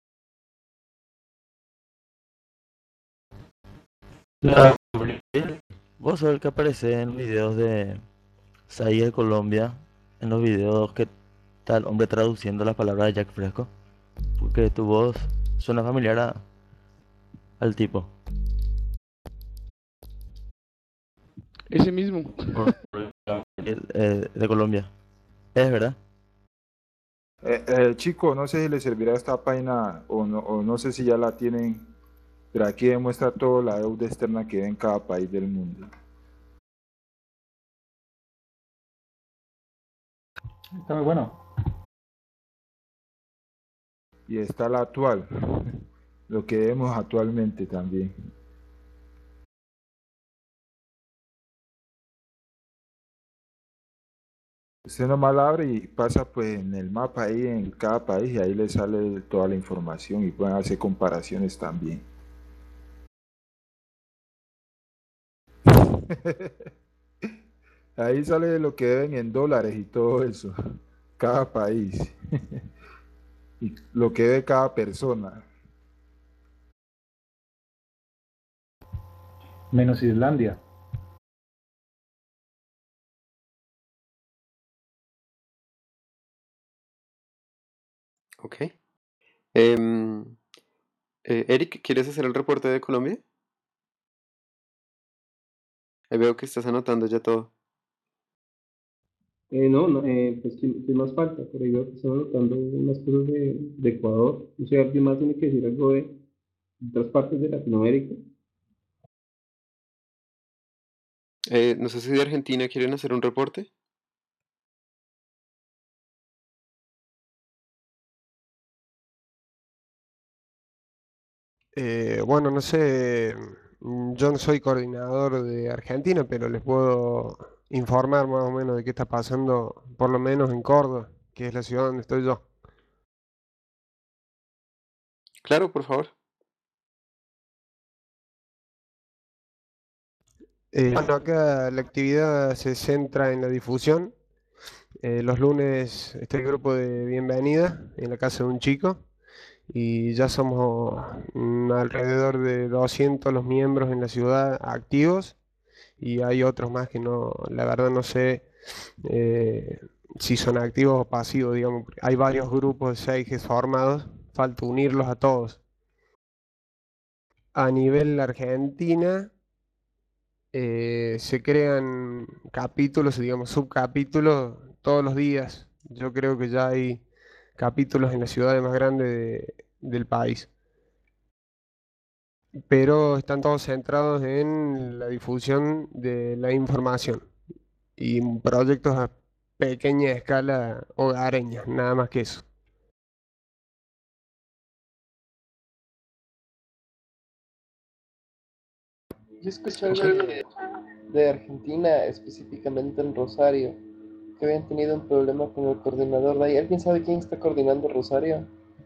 Speaker 9: Gabriel, Vos sos el que aparece en videos de Sai de Colombia, en los videos que está el hombre traduciendo las palabras de Jack Fresco, porque tu voz suena familiar al tipo.
Speaker 1: Ese mismo.
Speaker 9: De Colombia. Es verdad.
Speaker 11: Chico, no sé si le servirá esta página o no sé si ya la tienen, pero aquí demuestra toda la deuda externa que hay en cada país del mundo.
Speaker 3: Está muy bueno.
Speaker 11: Y está la actual, lo que vemos actualmente también. Usted nomás la abre y pasa pues en el mapa ahí en cada país y ahí le sale toda la información y pueden hacer comparaciones también. Ahí sale lo que deben en dólares y todo eso, cada país y lo que debe cada persona.
Speaker 3: Menos Islandia.
Speaker 2: Ok. Eric, ¿quieres hacer el reporte de Colombia? Ahí veo que estás anotando ya todo.
Speaker 4: Pues ¿qué más falta? Por ahí veo que están anotando unas cosas de Ecuador. O sea, ¿alguien más tiene que decir algo de otras partes de Latinoamérica?
Speaker 2: No sé si de Argentina quieren hacer un reporte.
Speaker 12: Bueno, no sé, yo no soy coordinador de Argentina, pero les puedo informar más o menos de qué está pasando, por lo menos en Córdoba, que es la ciudad donde estoy yo.
Speaker 2: Claro, por favor.
Speaker 12: Bueno, acá la actividad se centra en la difusión. Los lunes está el grupo de bienvenida en la casa de un chico y ya somos alrededor de 200 los miembros en la ciudad activos y hay otros más que no, la verdad no sé si son activos o pasivos, digamos. Hay varios grupos de 6 formados, falta unirlos a todos. A nivel Argentina se crean capítulos, digamos, subcapítulos todos los días. Yo creo que ya hay capítulos en las ciudades más grandes del país, pero están todos centrados en la difusión de la información y proyectos a pequeña escala hogareña, nada más que eso.
Speaker 5: Yo escuché algo de Argentina, específicamente en Rosario, que habían tenido un problema con el coordinador de ahí. ¿Alguien sabe quién está coordinando Rosario?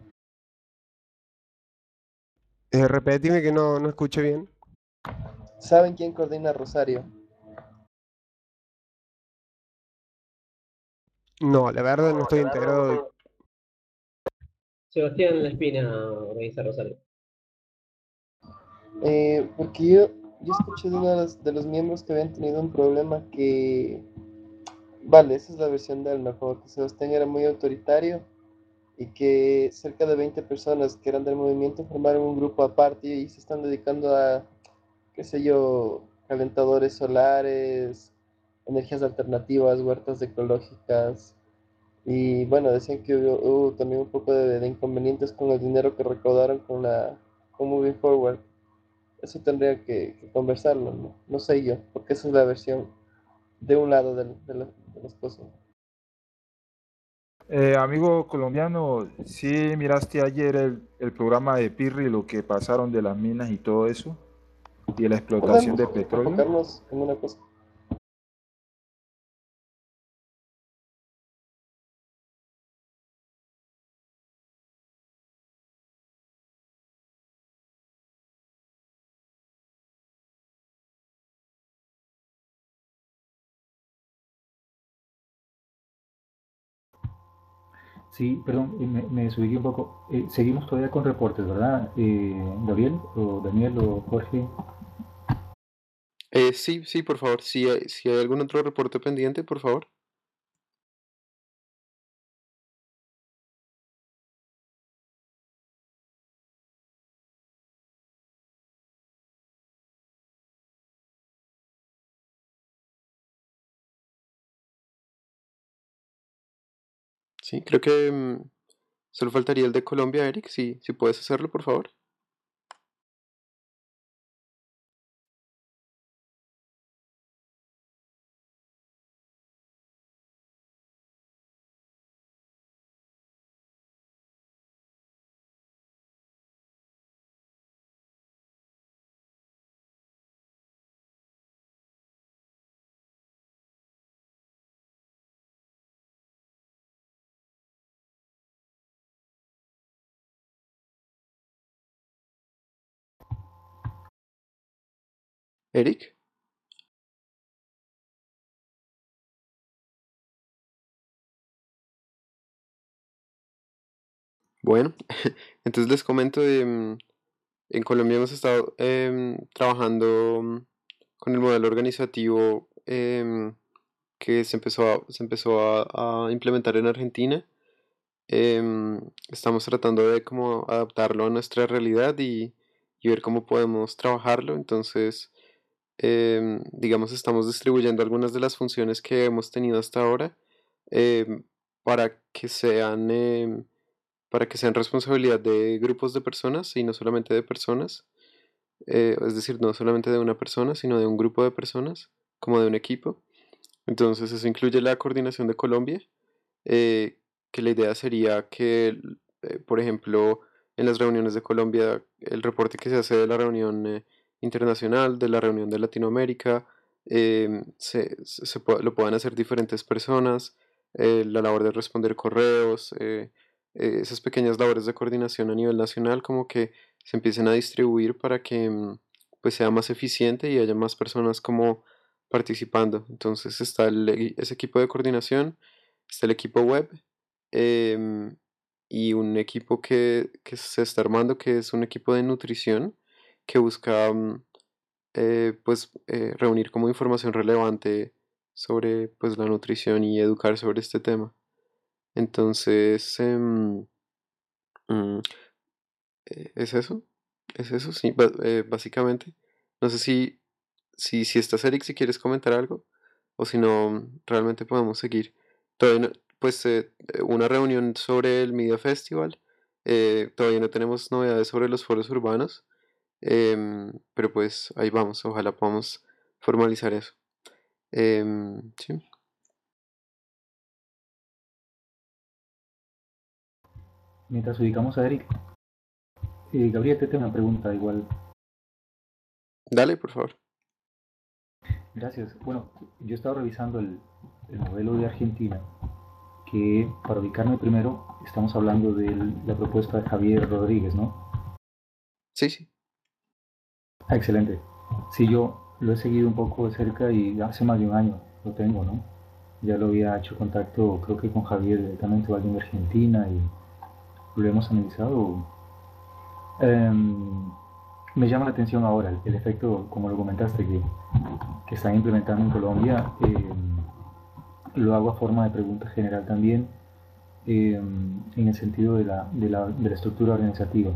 Speaker 12: Repetime que no escuché bien.
Speaker 5: ¿Saben quién coordina Rosario?
Speaker 12: No, la verdad no estoy enterado.
Speaker 13: Sebastián La Espina organiza Rosario.
Speaker 5: Porque yo escuché de uno de los miembros que habían tenido un problema que... Vale, esa es la versión de él mejor, que Sebastián era muy autoritario y que cerca de 20 personas que eran del movimiento formaron un grupo aparte y se están dedicando a, qué sé yo, calentadores solares, energías alternativas, huertas ecológicas. Y bueno, decían que hubo también un poco de inconvenientes con el dinero que recaudaron con Moving Forward. Eso tendría que conversarlo, ¿no? No sé yo, porque esa es la versión de un lado de las cosas.
Speaker 11: Amigo colombiano, ¿sí miraste ayer el programa de Pirri, lo que pasaron de las minas y todo eso? Y la explotación de petróleo.
Speaker 5: Enfocarnos en una cosa.
Speaker 3: Sí, perdón, me desubiqué un poco. Seguimos todavía con reportes, ¿verdad? Gabriel, o Daniel, o Jorge.
Speaker 2: Sí, sí, por favor. Si hay algún otro reporte pendiente, por favor. Sí, creo que solo faltaría el de Colombia, Eric. Si puedes hacerlo, por favor. Eric. Bueno, entonces les comento en Colombia hemos estado trabajando con el modelo organizativo que se empezó a implementar en Argentina. Estamos tratando de cómo adaptarlo a nuestra realidad y ver cómo podemos trabajarlo. Entonces, digamos, estamos distribuyendo algunas de las funciones que hemos tenido hasta ahora em, para que sean, para que sean responsabilidad de grupos de personas y no solamente de personas. Es decir, no solamente de una persona, sino de un grupo de personas, como de un equipo. Entonces, eso incluye la coordinación de Colombia, eh, que la idea sería que, por ejemplo, en las reuniones de Colombia, el reporte que se hace de la reunión internacional, de la reunión de Latinoamérica, lo puedan hacer diferentes personas, la labor de responder correos, esas pequeñas labores de coordinación a nivel nacional, como que se empiecen a distribuir para que pues sea más eficiente y haya más personas como participando. Entonces está ese equipo de coordinación, está el equipo web, em, y un equipo que se está armando, que es un equipo de nutrición que busca reunir como información relevante sobre pues la nutrición y educar sobre este tema. Entonces, mm, es eso, sí, básicamente. No sé si estás, Eric, si quieres comentar algo, o si no, realmente podemos seguir. Todavía no, pues una reunión sobre el Media Festival, todavía no tenemos novedades sobre los foros urbanos, pero pues ahí vamos, ojalá podamos formalizar eso. Sí,
Speaker 3: Mientras ubicamos a Eric, Gabriel, te tengo una pregunta igual.
Speaker 2: dale, por favor.
Speaker 3: Gracias. Bueno, yo he estado revisando el modelo de Argentina, que para ubicarme primero, estamos hablando de la propuesta de Javier Rodríguez, ¿no?
Speaker 2: Sí, sí.
Speaker 3: Ah, excelente. Sí, yo lo he seguido un poco de cerca y hace más de un año lo tengo, ¿no? Ya lo había hecho contacto, creo que con Javier directamente valiendo Argentina y lo hemos analizado. Em, Me llama la atención ahora el efecto, como lo comentaste, que están implementando en Colombia. Lo hago a forma de pregunta general también, en el sentido de la estructura organizativa.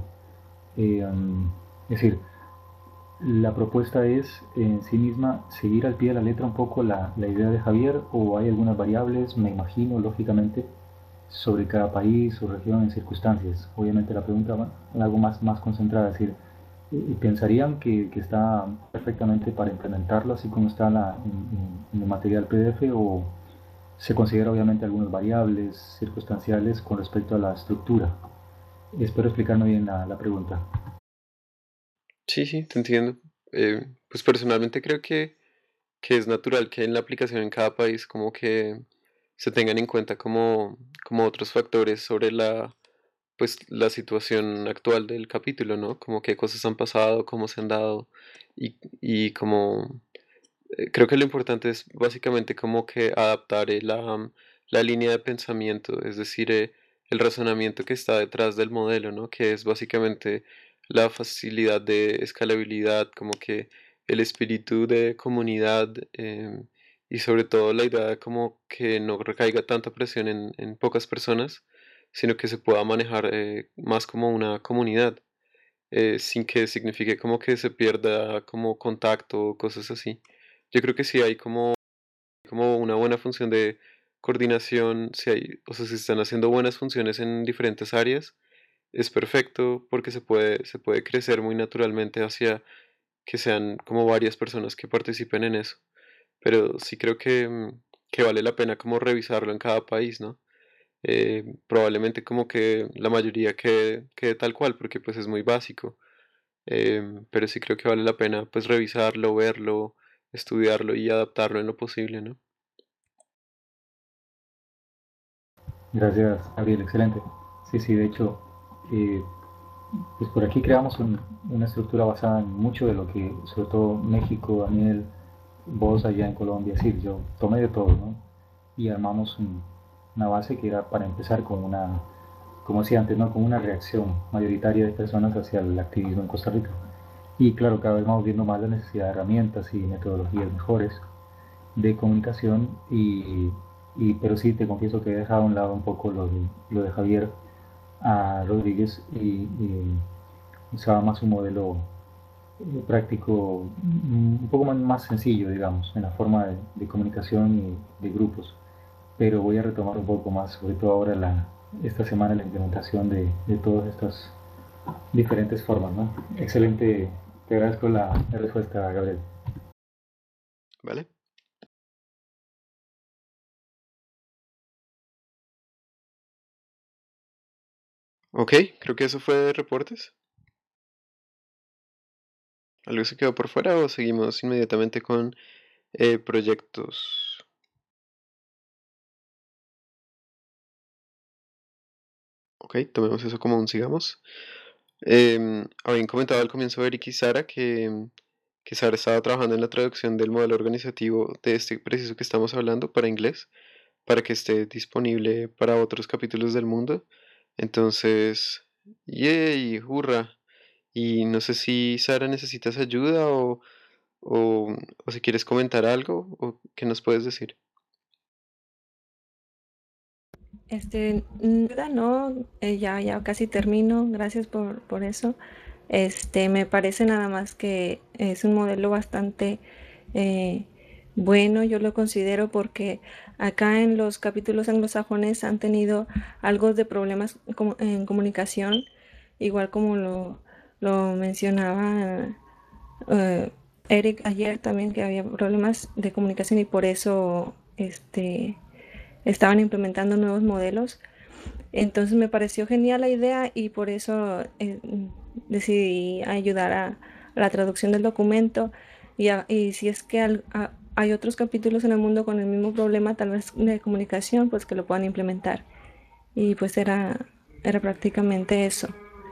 Speaker 3: Es decir, la propuesta es en sí misma seguir al pie de la letra un poco la idea de Javier, o hay algunas variables, me imagino, lógicamente, sobre cada país o región en circunstancias. Obviamente la pregunta va algo más concentrada, es decir, ¿pensarían que está perfectamente para implementarlo así como está en el material PDF, o se considera obviamente algunas variables circunstanciales con respecto a la estructura? Espero explicarme bien la pregunta.
Speaker 2: Sí, sí, te entiendo. Pues personalmente creo que es natural que en la aplicación en cada país como que se tengan en cuenta como otros factores sobre pues la situación actual del capítulo, ¿no? Como qué cosas han pasado, cómo se han dado y como creo que lo importante es básicamente como que adaptar la línea de pensamiento, es decir, el razonamiento que está detrás del modelo, ¿no? Que es básicamente la facilidad de escalabilidad, como que el espíritu de comunidad, y sobre todo la idea de como que no recaiga tanta presión en pocas personas, sino que se pueda manejar más como una comunidad, sin que signifique como que se pierda como contacto o cosas así. Yo creo que sí hay como una buena función de coordinación, si hay, o sea, si están haciendo buenas funciones en diferentes áreas, es perfecto porque se puede crecer muy naturalmente hacia que sean como varias personas que participen en eso. Pero sí creo que vale la pena como revisarlo en cada país, ¿no? Probablemente como que la mayoría quede tal cual porque pues es muy básico. Pero sí creo que vale la pena pues revisarlo, verlo, estudiarlo y adaptarlo en lo posible, ¿no?
Speaker 3: Gracias, Gabriel, excelente. Sí, sí, de hecho, eh, pues por aquí creamos una estructura basada en mucho de lo que, sobre todo México, Daniel, vos allá en Colombia, sí, yo tomé de todo, ¿no? Y armamos una base que era para empezar con una, como decía antes, ¿no? Con una reacción mayoritaria de personas hacia el activismo en Costa Rica. Y claro, cada vez vamos viendo más la necesidad de herramientas y metodologías mejores de comunicación pero sí te confieso que he dejado a un lado un poco lo de Javier Rodríguez y usaba más un modelo práctico, un poco más sencillo, digamos, en la forma de comunicación y de grupos. Pero voy a retomar un poco más, sobre todo ahora esta semana, la implementación de todas estas diferentes formas, ¿no? Excelente, te agradezco la respuesta, Gabriel.
Speaker 2: ¿Vale? Ok, creo que eso fue de reportes. ¿Algo se quedó por fuera o seguimos inmediatamente con proyectos? Ok, tomemos eso como un sigamos. Habían comentado al comienzo Eric y Sara que Sara estaba trabajando en la traducción del modelo organizativo de este preciso que estamos hablando para inglés, para que esté disponible para otros capítulos del mundo. Entonces, ¡yay! ¡Hurra! Y no sé si Sara necesitas ayuda o si quieres comentar algo o qué nos puedes decir.
Speaker 6: Duda no, ya casi termino, gracias por eso. Me parece nada más que es un modelo bastante eh, bueno, yo lo considero porque acá en los capítulos anglosajones han tenido algo de problemas en comunicación, igual como lo mencionaba eh, Eric ayer también, que había problemas de comunicación y por eso estaban implementando nuevos modelos. Entonces me pareció genial la idea y por eso decidí ayudar a la traducción del documento y si es que hay otros capítulos en el mundo con el mismo problema, tal vez de comunicación, pues que lo puedan implementar. Y pues era prácticamente eso.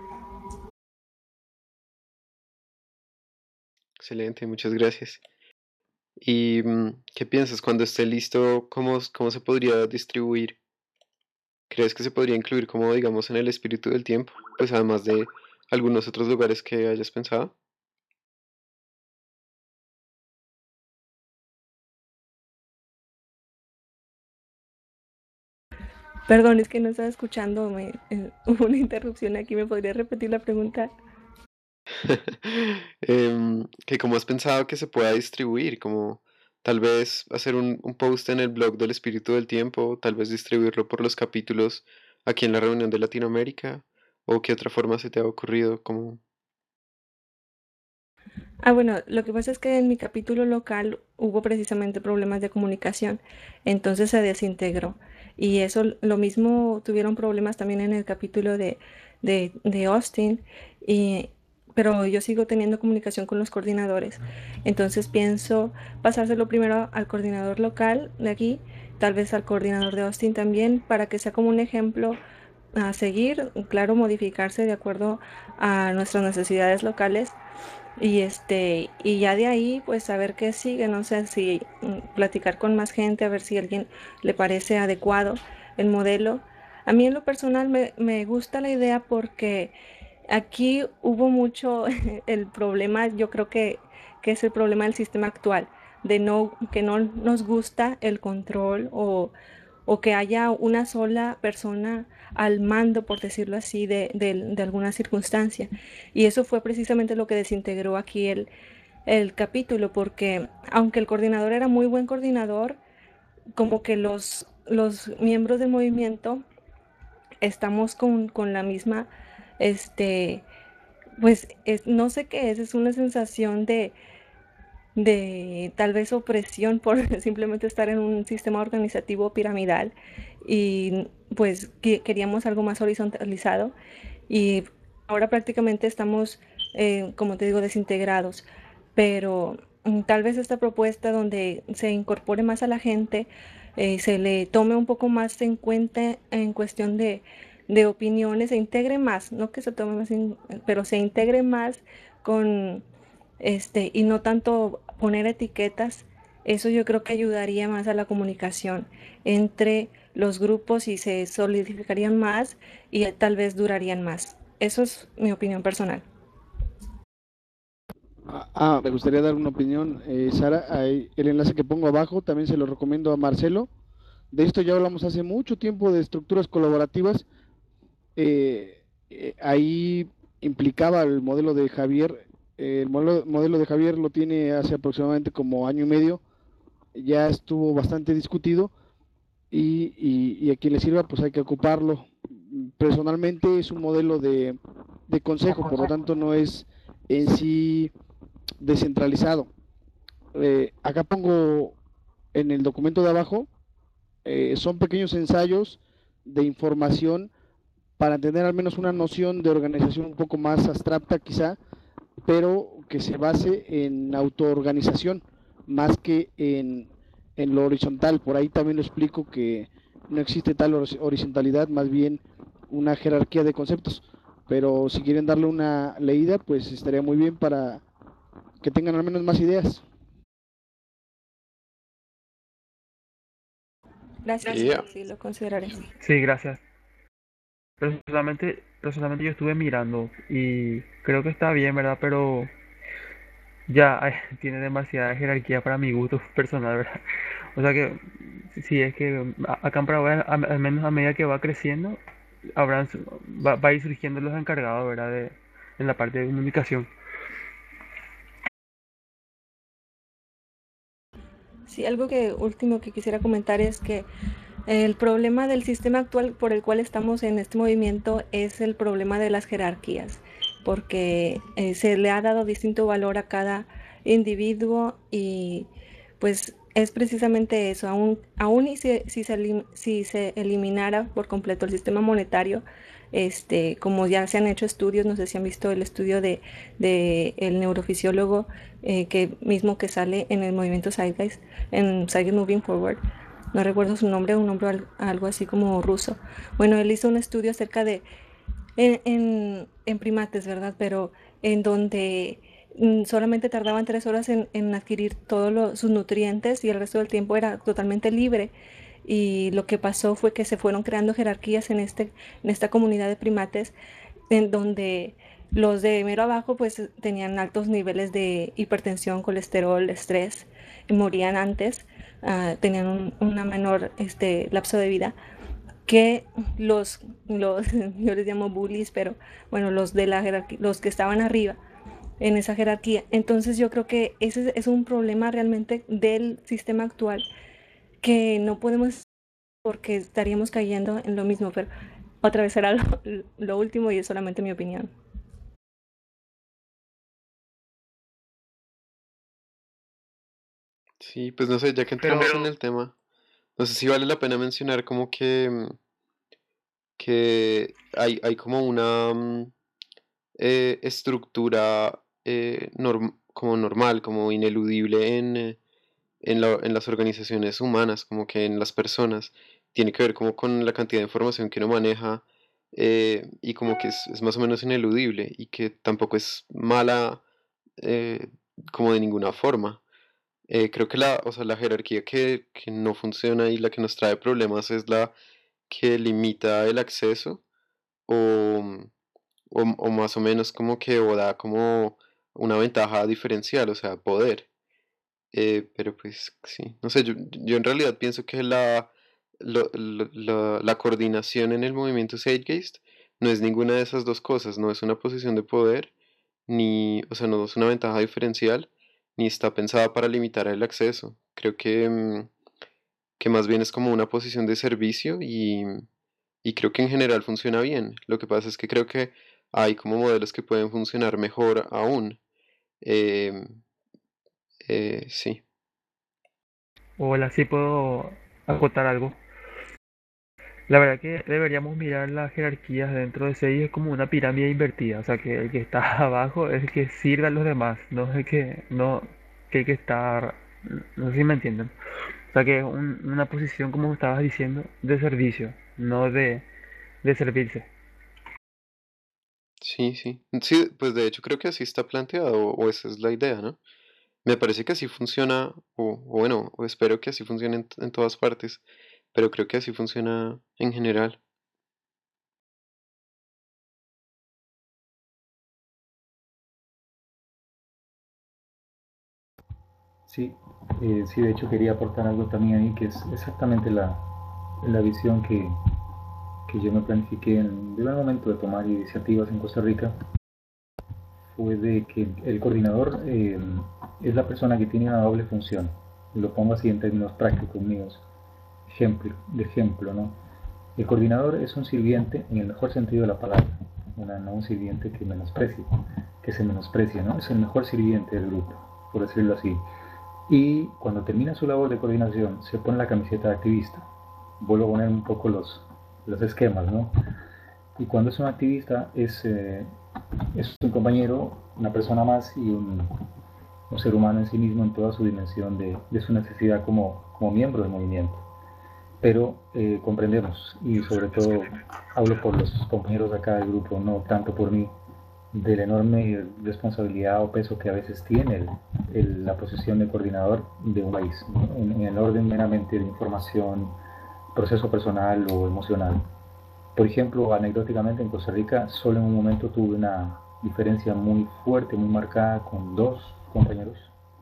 Speaker 2: Excelente, muchas gracias. ¿Y qué piensas cuando esté listo? ¿Cómo se podría distribuir? ¿Crees que se podría incluir como digamos en el espíritu del tiempo? Pues además de algunos otros lugares que hayas pensado.
Speaker 6: Perdón, es que no estaba escuchando, hubo una interrupción aquí, ¿me podría repetir la pregunta?
Speaker 2: Que cómo has pensado que se pueda distribuir, como tal vez hacer un post en el blog del Espíritu del Tiempo, tal vez distribuirlo por los capítulos aquí en la reunión de Latinoamérica, o qué otra forma se te ha ocurrido, como...
Speaker 6: Bueno, lo que pasa es que en mi capítulo local hubo precisamente problemas de comunicación, entonces se desintegró. Y eso, lo mismo tuvieron problemas también en el capítulo de Austin, pero yo sigo teniendo comunicación con los coordinadores. Entonces pienso pasárselo primero al coordinador local de aquí, tal vez al coordinador de Austin también, para que sea como un ejemplo a seguir, claro, modificarse de acuerdo a nuestras necesidades locales y ya de ahí pues saber qué sigue, no sé si platicar con más gente, a ver si a alguien le parece adecuado el modelo. A mí en lo personal me gusta la idea porque aquí hubo mucho el problema, yo creo que que es el problema del sistema actual, de que no nos gusta el control o que haya una sola persona al mando, por decirlo así, de alguna circunstancia. Y eso fue precisamente lo que desintegró aquí el capítulo, porque aunque el coordinador era muy buen coordinador, como que los miembros del movimiento estamos con la misma, pues no sé qué es una sensación de tal vez opresión por simplemente estar en un sistema organizativo piramidal, y pues queríamos algo más horizontalizado, y ahora prácticamente estamos, como te digo, desintegrados, pero tal vez esta propuesta donde se incorpore más a la gente, se le tome un poco más en cuenta en cuestión de opiniones, se integre más, no que se tome más, pero se integre más con y no tanto poner etiquetas. Eso yo creo que ayudaría más a la comunicación entre los grupos y se solidificarían más y tal vez durarían más. Eso es mi opinión personal.
Speaker 1: Me gustaría dar una opinión, Sara. El enlace que pongo abajo también se lo recomiendo a Marcelo. De esto ya hablamos hace mucho tiempo, de estructuras colaborativas. Ahí implicaba el modelo de Javier. El modelo de Javier lo tiene hace aproximadamente como año y medio. Ya estuvo bastante discutido y a quien le sirva pues hay que ocuparlo. Personalmente es un modelo de consejo, por lo tanto no es en sí descentralizado. Acá pongo en el documento de abajo, son pequeños ensayos de información para tener al menos una noción de organización un poco más abstracta quizá, pero que se base en autoorganización más que en lo horizontal. Por ahí también lo explico que no existe tal horizontalidad, más bien una jerarquía de conceptos. Pero si quieren darle una leída, pues estaría muy bien para que tengan al menos más ideas.
Speaker 6: Gracias,
Speaker 2: Yeah.
Speaker 6: sí, lo consideraré.
Speaker 7: Sí, gracias. Personalmente yo estuve mirando y creo que está bien, ¿verdad? Pero ya tiene demasiada jerarquía para mi gusto personal, ¿verdad? O sea que si es que acá en Paraguay, al menos a medida que va creciendo, va a ir surgiendo los encargados, ¿verdad? En la parte de comunicación.
Speaker 6: Sí, algo último que quisiera comentar es que el problema del sistema actual por el cual estamos en este movimiento es el problema de las jerarquías, porque se le ha dado distinto valor a cada individuo y pues es precisamente eso. Aún y si se eliminara por completo el sistema monetario, como ya se han hecho estudios, no sé si han visto el estudio de el neurofisiólogo mismo que sale en el movimiento Zeitgeist, en Zeitgeist Moving Forward, no recuerdo su nombre, un nombre algo así como ruso. Bueno, él hizo un estudio acerca de, en primates, ¿verdad? Pero en donde solamente tardaban 3 horas en adquirir todos sus nutrientes y el resto del tiempo era totalmente libre. Y lo que pasó fue que se fueron creando jerarquías en esta comunidad de primates, en donde los de mero abajo pues tenían altos niveles de hipertensión, colesterol, estrés, y morían antes, tenían una menor lapso de vida que yo les llamo bullies, pero bueno, los de la jerarquía, los que estaban arriba en esa jerarquía. Entonces yo creo que ese es un problema realmente del sistema actual que no podemos, porque estaríamos cayendo en lo mismo, pero otra vez será lo último y es solamente mi opinión.
Speaker 2: Sí, pues no sé, ya que entramos en el tema, no sé si vale la pena mencionar como que hay como una estructura como normal, como ineludible en las organizaciones humanas, como que en las personas. Tiene que ver como con la cantidad de información que uno maneja, y como que es más o menos ineludible y que tampoco es mala, eh, como de ninguna forma. Creo que o sea, la jerarquía que no funciona y la que nos trae problemas es la que limita el acceso o más o menos como que o da como una ventaja diferencial, o sea, poder. Pero pues sí, no sé, yo en realidad pienso que la coordinación en el movimiento Zeitgeist no es ninguna de esas dos cosas, no es una posición de poder, ni, o sea, no es una ventaja diferencial, ni está pensada para limitar el acceso. Creo que más bien es como una posición de servicio y creo que en general funciona bien. Lo que pasa es que creo que hay como modelos que pueden funcionar mejor aún. Em, sí.
Speaker 7: Hola, sí puedo acotar algo. La verdad que deberíamos mirar las jerarquías dentro de CI es como una pirámide invertida, o sea que el que está abajo es el que sirve a los demás, no es el que no que el que está, no sé si me entienden. O sea que es una posición como estabas diciendo de servicio, no de servirse.
Speaker 2: Sí, sí. Sí, pues de hecho creo que así está planteado, o esa es la idea, ¿no? Me parece que así funciona, o bueno, o espero que así funcione en todas partes, pero creo que así funciona en general.
Speaker 3: Sí, sí, de hecho quería aportar algo también ahí, que es exactamente la visión que yo me planifiqué en el momento de tomar iniciativas en Costa Rica, fue de que el coordinador es la persona que tiene una doble función. Lo pongo así en términos prácticos míos, de ejemplo, ¿no? El coordinador es un sirviente en el mejor sentido de la palabra, no un sirviente que se menosprecie, ¿no? Es el mejor sirviente del grupo, por decirlo así. Y cuando termina su labor de coordinación, se pone la camiseta de activista. Vuelvo a poner un poco los esquemas, ¿no? Y cuando es un activista, es un compañero, una persona más y un ser humano en sí mismo en toda su dimensión de su necesidad como miembro del movimiento. Pero comprendemos, y sobre todo hablo por los compañeros de acá del grupo, no tanto por mí, de la enorme responsabilidad o peso que a veces tiene la posición de coordinador de un país, ¿no? En el orden meramente de información, proceso personal o emocional. Por ejemplo, anecdóticamente en Costa Rica, solo en un momento tuve una diferencia muy fuerte, muy marcada con dos compañeros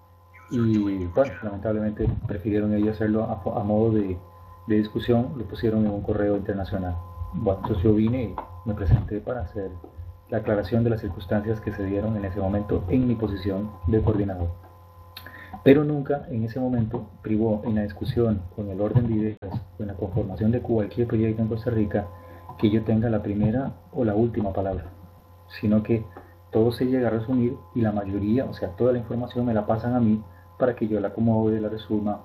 Speaker 3: y bueno, lamentablemente prefirieron ellos hacerlo a modo de discusión, lo pusieron en un correo internacional. Bueno, entonces yo vine y me presenté para hacer la aclaración de las circunstancias que se dieron en ese momento en mi posición de coordinador. Pero nunca en ese momento privó en la discusión con el orden de ideas, en la conformación de cualquier proyecto en Costa Rica, que yo tenga la primera o la última palabra, sino que todo se llega a resumir y la mayoría, o sea, toda la información me la pasan a mí para que yo la acomode, la resuma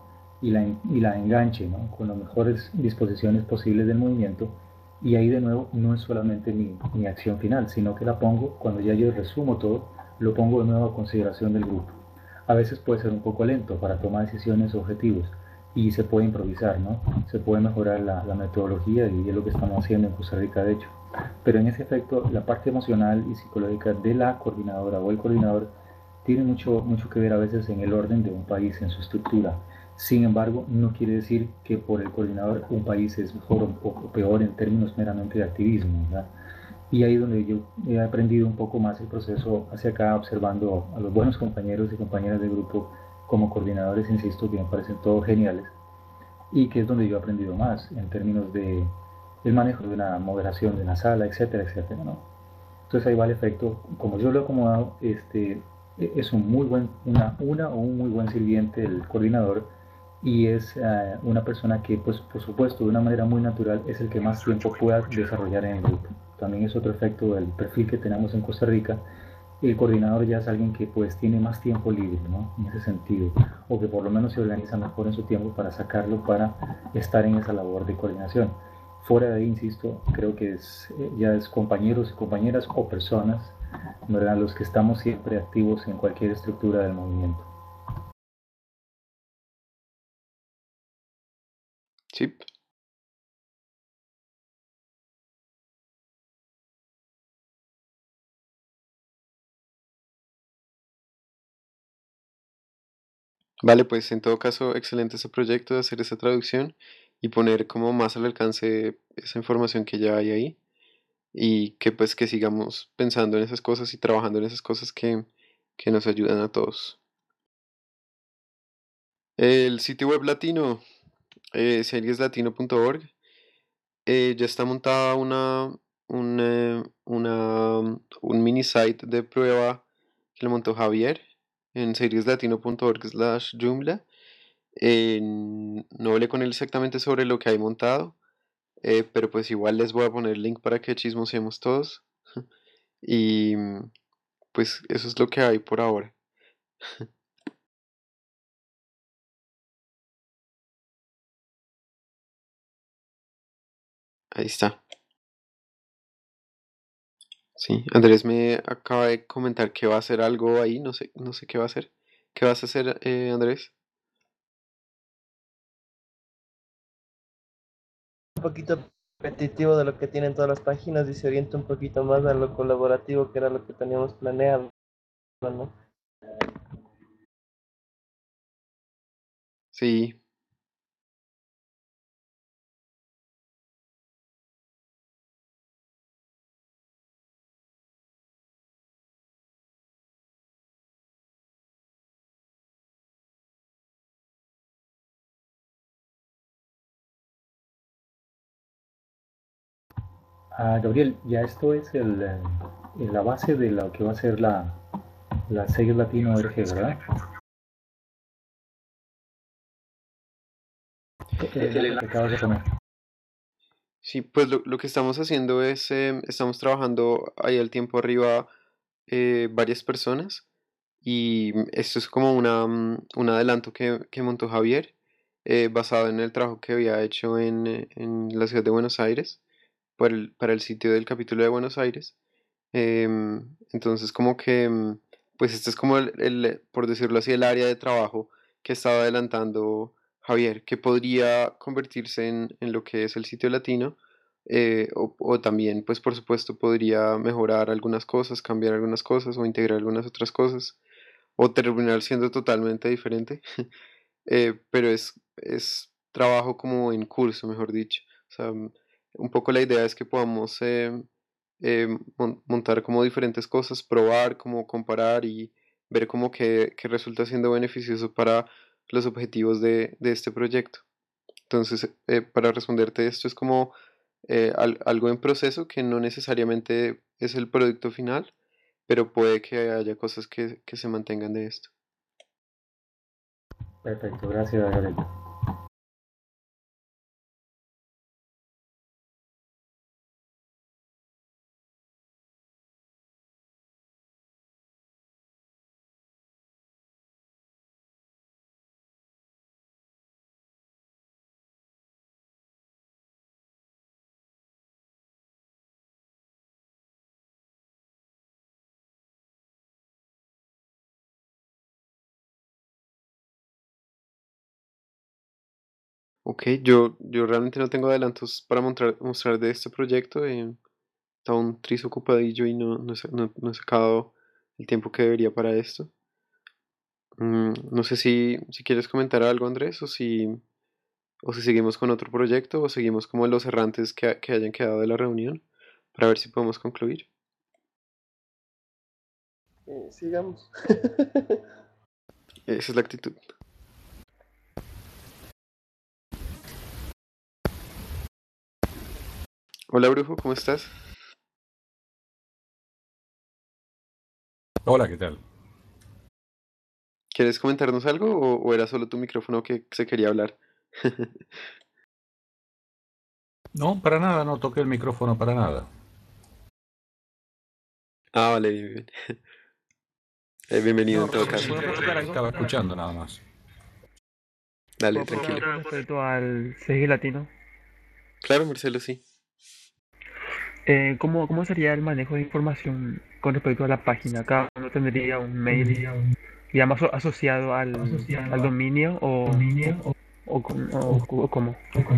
Speaker 3: y la enganche, ¿no? Con las mejores disposiciones posibles del movimiento. Y ahí de nuevo no es solamente mi acción final, sino que la pongo, cuando ya yo resumo todo, lo pongo de nuevo a consideración del grupo. A veces puede ser un poco lento para tomar decisiones o objetivos y se puede improvisar, ¿no? Se puede mejorar la metodología y es lo que estamos haciendo en Costa Rica, de hecho. Pero en ese efecto, la parte emocional y psicológica de la coordinadora o el coordinador tiene mucho que ver a veces en el orden de un país, en su estructura. Sin embargo, no quiere decir que por el coordinador un país es mejor o peor en términos meramente de activismo, ¿verdad? Y ahí es donde yo he aprendido un poco más el proceso hacia acá, observando a los buenos compañeros y compañeras de grupo como coordinadores, insisto, que me parecen todos geniales, y que es donde yo he aprendido más en términos de el manejo de una moderación de una sala, etcétera, etcétera, ¿no? Entonces ahí va el efecto, como yo lo he acomodado, es un muy buen, una o un muy buen sirviente el coordinador y es una persona que, pues, por supuesto, de una manera muy natural es el que más tiempo pueda desarrollar en el grupo. También es otro efecto del perfil que tenemos en Costa Rica. El coordinador ya es alguien que pues tiene más tiempo libre, ¿no? En ese sentido, o que por lo menos se organiza mejor en su tiempo para sacarlo para estar en esa labor de coordinación. Fuera de ahí, insisto, creo que ya es compañeros y compañeras o personas, ¿verdad? Los que estamos siempre activos en cualquier estructura del movimiento.
Speaker 2: Sí. Vale, pues en todo caso, excelente ese proyecto de hacer esa traducción y poner como más al alcance esa información que ya hay ahí y que pues que sigamos pensando en esas cosas y trabajando en esas cosas que nos ayudan a todos. El sitio web latino, serieslatino.org, ya está montada un mini site de prueba que lo montó Javier en serieslatino.org/Joomla. No hablé con él exactamente sobre lo que hay montado, pero pues igual les voy a poner el link para que chismosemos todos. Y pues eso es lo que hay por ahora. Ahí está. Sí, Andrés me acaba de comentar que va a hacer algo ahí, no sé qué va a hacer. ¿Qué vas a hacer, Andrés?
Speaker 9: Un poquito repetitivo de lo que tienen todas las páginas y se orienta un poquito más a lo colaborativo, que era lo que teníamos planeado, ¿no?
Speaker 2: Sí.
Speaker 3: Gabriel, ya esto es la base de lo que va a ser la Series Latino RG, ¿verdad? Que acabas de poner.
Speaker 2: Sí, pues lo que estamos haciendo es, estamos trabajando ahí al tiempo arriba varias personas y esto es como un adelanto que montó Javier basado en el trabajo que había hecho en la ciudad de Buenos Aires para el sitio del capítulo de Buenos Aires. Entonces como que pues este es como por decirlo así, el área de trabajo que estaba adelantando Javier, que podría convertirse en lo que es el sitio latino, o también, pues por supuesto, podría mejorar algunas cosas, cambiar algunas cosas o integrar algunas otras cosas, o terminar siendo totalmente diferente. Pero es trabajo como en curso, mejor dicho. O sea, un poco la idea es que podamos montar como diferentes cosas, probar, como comparar y ver como que resulta siendo beneficioso para los objetivos de este proyecto. Entonces, para responderte esto es como algo en proceso que no necesariamente es el producto final, pero puede que haya cosas que se mantengan de esto.
Speaker 3: Perfecto, gracias, Gabriel.
Speaker 2: Ok, yo realmente no tengo adelantos para mostrar de este proyecto. Estaba un tris ocupadillo y no he sacado el tiempo que debería para esto. No sé si quieres comentar algo, Andrés, o si seguimos con otro proyecto o seguimos como los errantes que hayan quedado de la reunión para ver si podemos concluir.
Speaker 9: Sigamos.
Speaker 2: Esa es la actitud. Hola, Brujo, ¿cómo estás?
Speaker 14: Hola, ¿qué tal?
Speaker 2: ¿Quieres comentarnos algo o era solo tu micrófono que se quería hablar?
Speaker 14: No, para nada, no toqué el micrófono para nada.
Speaker 2: Ah, vale, bien, bien. Bienvenido
Speaker 14: No,
Speaker 2: en todo caso.
Speaker 14: estaba escuchando nada más.
Speaker 2: Dale,
Speaker 7: ¿Puedo
Speaker 2: tranquilo.
Speaker 7: preguntar respecto al CG Latino?
Speaker 2: Claro, Marcelo, sí.
Speaker 7: ¿Cómo sería el manejo de información con respecto a la página? ¿Cada uno tendría un mail, digamos, asociado al dominio o cómo?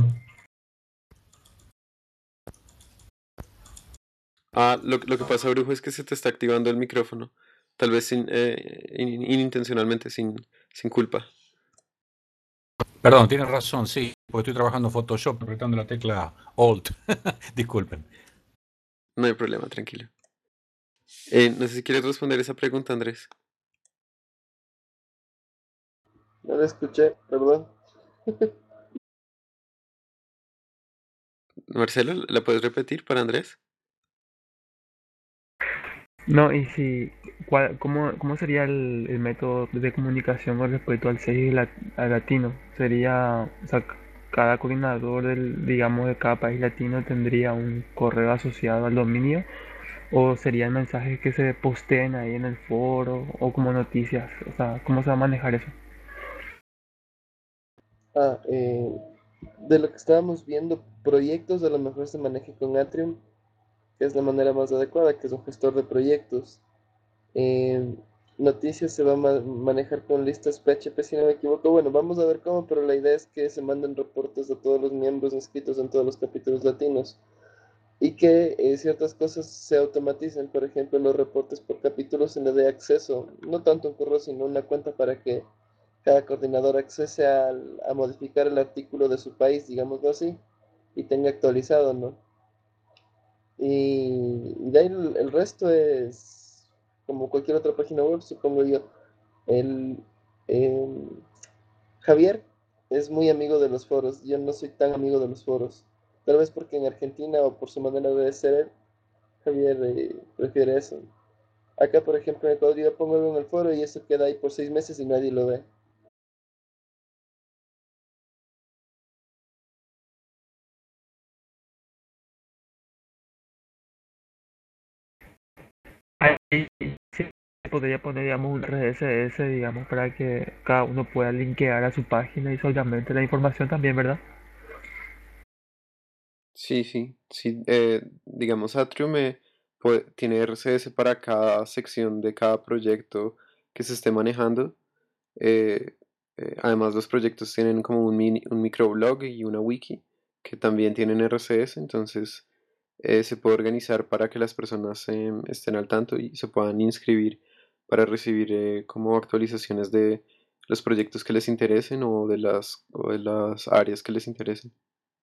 Speaker 2: Lo que pasa, Brujo, es que se te está activando el micrófono. Tal vez inintencionalmente, sin culpa.
Speaker 14: Perdón, tienes razón, sí, porque estoy trabajando en Photoshop apretando la tecla Alt. Disculpen.
Speaker 2: No hay problema, tranquilo. No sé si quieres responder esa pregunta, Andrés.
Speaker 5: No la escuché, perdón.
Speaker 2: Marcelo, ¿la puedes repetir para Andrés?
Speaker 7: No, y si, ¿cómo sería el método de comunicación con respecto al 6 al latino? Sería, o sea, cada coordinador digamos, de cada país latino tendría un correo asociado al dominio, o serían mensajes que se posteen ahí en el foro, o como noticias, o sea, ¿cómo se va a manejar eso?
Speaker 5: Ah, de lo que estábamos viendo, proyectos a lo mejor se maneje con Atrium, que es la manera más adecuada, que es un gestor de proyectos. Eh, Noticias se va a manejar con listas PHP, si no me equivoco. Bueno, vamos a ver cómo, pero la idea es que se manden reportes a todos los miembros inscritos en todos los capítulos latinos y que ciertas cosas se automaticen. Por ejemplo, los reportes por capítulo se le dé acceso, no tanto un correo, sino una cuenta para que cada coordinador accese a modificar el artículo de su país, digámoslo así, y tenga actualizado, ¿no? Y de ahí el resto es como cualquier otra página web, supongo yo. El, em, Javier es muy amigo de los foros, yo no soy tan amigo de los foros. Tal vez porque en Argentina o por su manera de ser él, Javier prefiere eso. Acá, por ejemplo, en Ecuador yo pongo algo en el foro y eso queda ahí por 6 meses y nadie lo ve.
Speaker 7: Ahí sí podría poner, digamos, un RSS, digamos, para que cada uno pueda linkear a su página y solamente la información también, ¿verdad?
Speaker 2: Sí, sí, sí. Digamos, Atrium tiene RCS para cada sección de cada proyecto que se esté manejando. Eh, Además, los proyectos tienen como un microblog y una wiki que también tienen RCS, entonces se puede organizar para que las personas estén al tanto y se puedan inscribir para recibir como actualizaciones de los proyectos que les interesen o de las áreas que les interesen.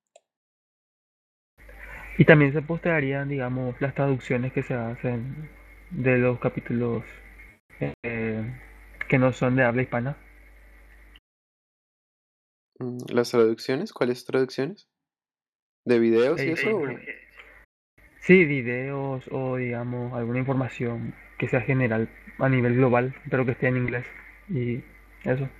Speaker 7: Y también se postearían, digamos, las traducciones que se hacen de los capítulos eh, que no son de habla hispana.
Speaker 2: Las traducciones, ¿cuáles traducciones? ¿De videos y
Speaker 7: Eh,
Speaker 2: eso?
Speaker 7: sí, videos o, digamos, alguna información que sea general a nivel global, pero que esté en inglés. Y eso.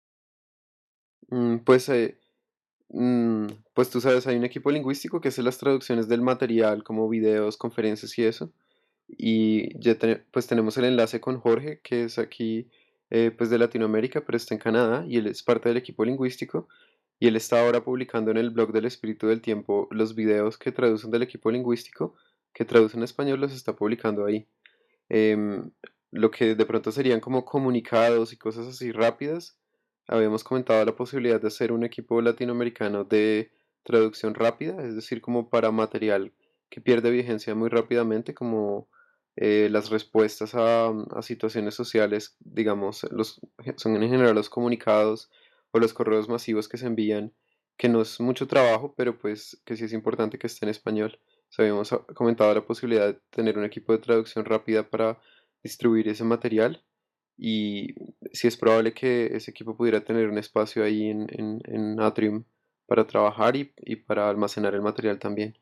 Speaker 2: Pues, pues tú sabes, hay un equipo lingüístico que hace las traducciones del material, como videos, conferencias y eso. Y ya pues tenemos el enlace con Jorge, que es aquí pues de Latinoamérica, pero está en Canadá y él es parte del equipo lingüístico. Y él está ahora publicando en el blog del Espíritu del Tiempo los videos que traducen del equipo lingüístico, que traducen en español, los está publicando ahí. Em, lo que de pronto serían como comunicados y cosas así rápidas. Habíamos comentado la posibilidad de hacer un equipo latinoamericano de traducción rápida, es decir, como para material que pierde vigencia muy rápidamente, como las respuestas a situaciones sociales, digamos, son en general los comunicados o los correos masivos que se envían, que no es mucho trabajo, pero pues que sí es importante que esté en español. Habíamos comentado la posibilidad de tener un equipo de traducción rápida para distribuir ese material y si es probable que ese equipo pudiera tener un espacio ahí en Atrium para trabajar y para almacenar el material también.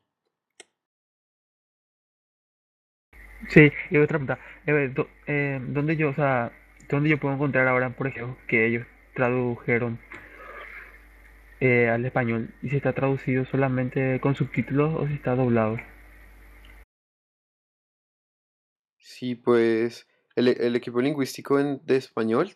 Speaker 7: Sí, y otra pregunta. ¿Dónde yo, o sea, dónde yo puedo encontrar ahora, por ejemplo, que ellos tradujeron al español? ¿Y si está traducido solamente con subtítulos o si está doblado?
Speaker 2: Sí, pues el equipo lingüístico de español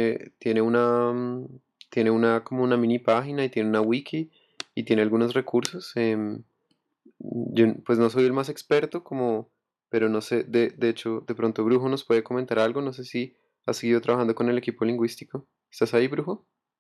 Speaker 2: tiene una como una mini página y tiene una wiki y tiene algunos recursos. Yo pues no soy el más experto pero no sé, de hecho, de pronto Brujo nos puede comentar algo, no sé si has seguido trabajando con el equipo lingüístico. ¿Estás ahí, Brujo?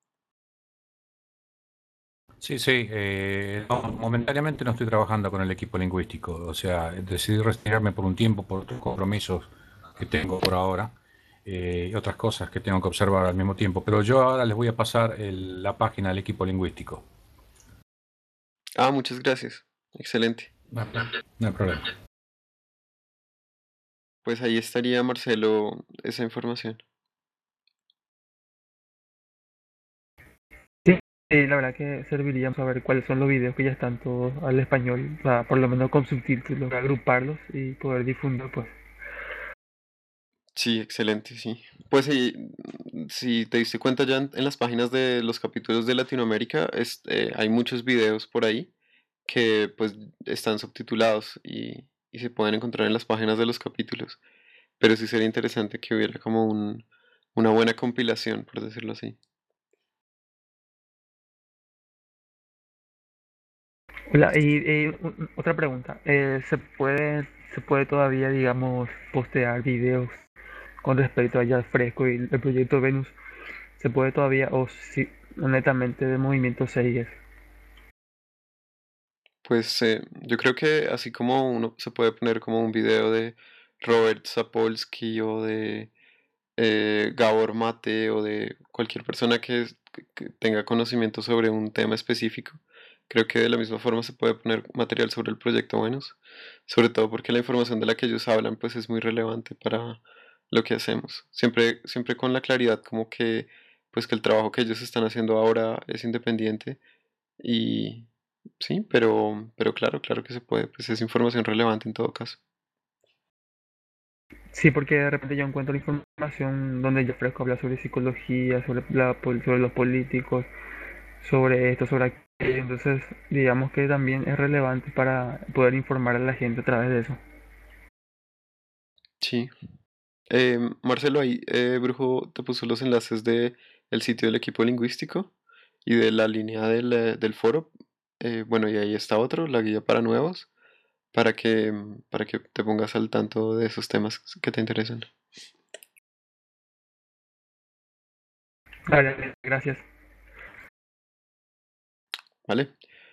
Speaker 14: Sí, sí. No, momentáneamente no estoy trabajando con el equipo lingüístico. O sea, decidí retirarme por un tiempo por otros compromisos que tengo por ahora y otras cosas que tengo que observar al mismo tiempo. Pero yo ahora les voy a pasar la página del equipo lingüístico.
Speaker 2: Ah, muchas gracias. Excelente.
Speaker 14: No hay problema.
Speaker 2: Pues ahí estaría, Marcelo, esa información.
Speaker 7: La verdad que serviría saber cuáles son los videos que ya están todos al español, o sea, por lo menos con subtítulos, agruparlos y poder difundir, pues.
Speaker 2: Sí, excelente, sí. Pues sí, si te diste cuenta ya en las páginas de los capítulos de Latinoamérica, hay muchos videos por ahí que pues están subtitulados y se pueden encontrar en las páginas de los capítulos. Pero sí sería interesante que hubiera como una buena compilación, por decirlo así.
Speaker 7: Hola, y otra pregunta, se puede todavía, digamos, postear videos con respecto a Ya Fresco y el proyecto Venus? ¿Se puede todavía o si netamente de movimiento 6?
Speaker 2: Pues yo creo que así como uno se puede poner como un video de Robert Sapolsky o de Gabor Mate o de cualquier persona que tenga conocimiento sobre un tema específico, creo que de la misma forma se puede poner material sobre el proyecto Venus, sobre todo porque la información de la que ellos hablan pues es muy relevante para lo que hacemos. Siempre con la claridad como que pues que el trabajo que ellos están haciendo ahora es independiente y sí, pero claro que se puede, pues es información relevante en todo caso.
Speaker 7: Sí, porque de repente yo encuentro información donde Ya Fresco habla sobre psicología, sobre los políticos, sobre esto, sobre aquello, entonces digamos que también es relevante para poder informar a la gente a través de eso.
Speaker 2: Sí. Marcelo, ahí Brujo te puso los enlaces de el sitio del equipo lingüístico y de la línea del foro. Bueno, y ahí está otro, la guía para nuevos, para que te pongas al tanto de esos temas que te interesan.
Speaker 7: Vale, gracias.
Speaker 2: ¿Vale?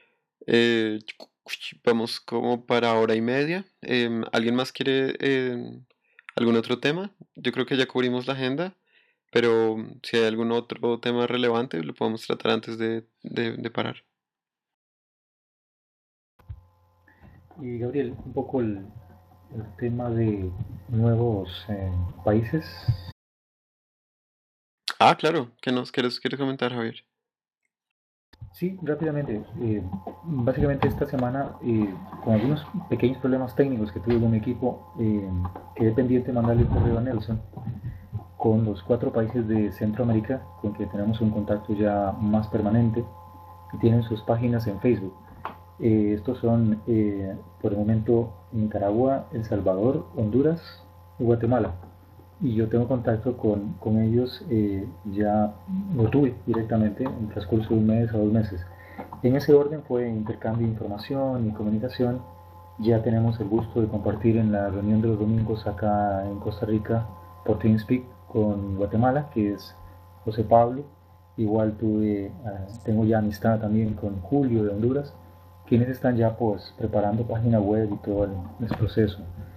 Speaker 2: Vamos como para hora y media. ¿Alguien más quiere algún otro tema? Yo creo que ya cubrimos la agenda, pero si hay algún otro tema relevante, lo podemos tratar antes de parar.
Speaker 3: Y Gabriel, un poco el tema de nuevos países.
Speaker 2: Ah, claro, ¿qué nos quieres comentar, Javier?
Speaker 3: Sí, rápidamente. Básicamente esta semana, con algunos pequeños problemas técnicos que tuve con mi equipo, quedé pendiente de mandarle un correo a Nelson con los 4 países de Centroamérica con que tenemos un contacto ya más permanente y tienen sus páginas en Facebook. Estos son, por el momento, Nicaragua, El Salvador, Honduras y Guatemala. Y yo tengo contacto con ellos, ya lo tuve directamente en el transcurso de 1 mes a 2 meses. En ese orden fue intercambio de información y comunicación. Ya tenemos el gusto de compartir en la reunión de los domingos acá en Costa Rica por TeamSpeak con Guatemala, que es José Pablo. Igual tengo ya amistad también con Julio de Honduras, quienes están ya pues preparando página web y todo el proceso.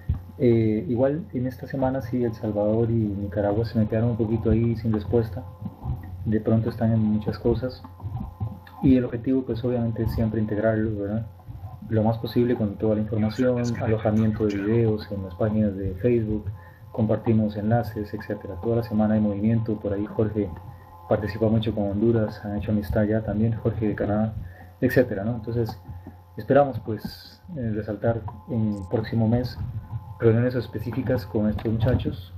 Speaker 3: Igual en esta semana sí, El Salvador y Nicaragua se me quedaron un poquito ahí sin respuesta. De pronto están en muchas cosas y el objetivo pues obviamente es siempre integrarlos, ¿verdad? Lo más posible con toda la información, alojamiento de videos en las páginas de Facebook, compartimos enlaces, etcétera. Toda la semana hay movimiento, por ahí Jorge participa mucho con Honduras, han hecho amistad ya también, Jorge de Canadá, etcétera, ¿no? Entonces esperamos pues resaltar en el próximo mes reuniones específicas con estos muchachos.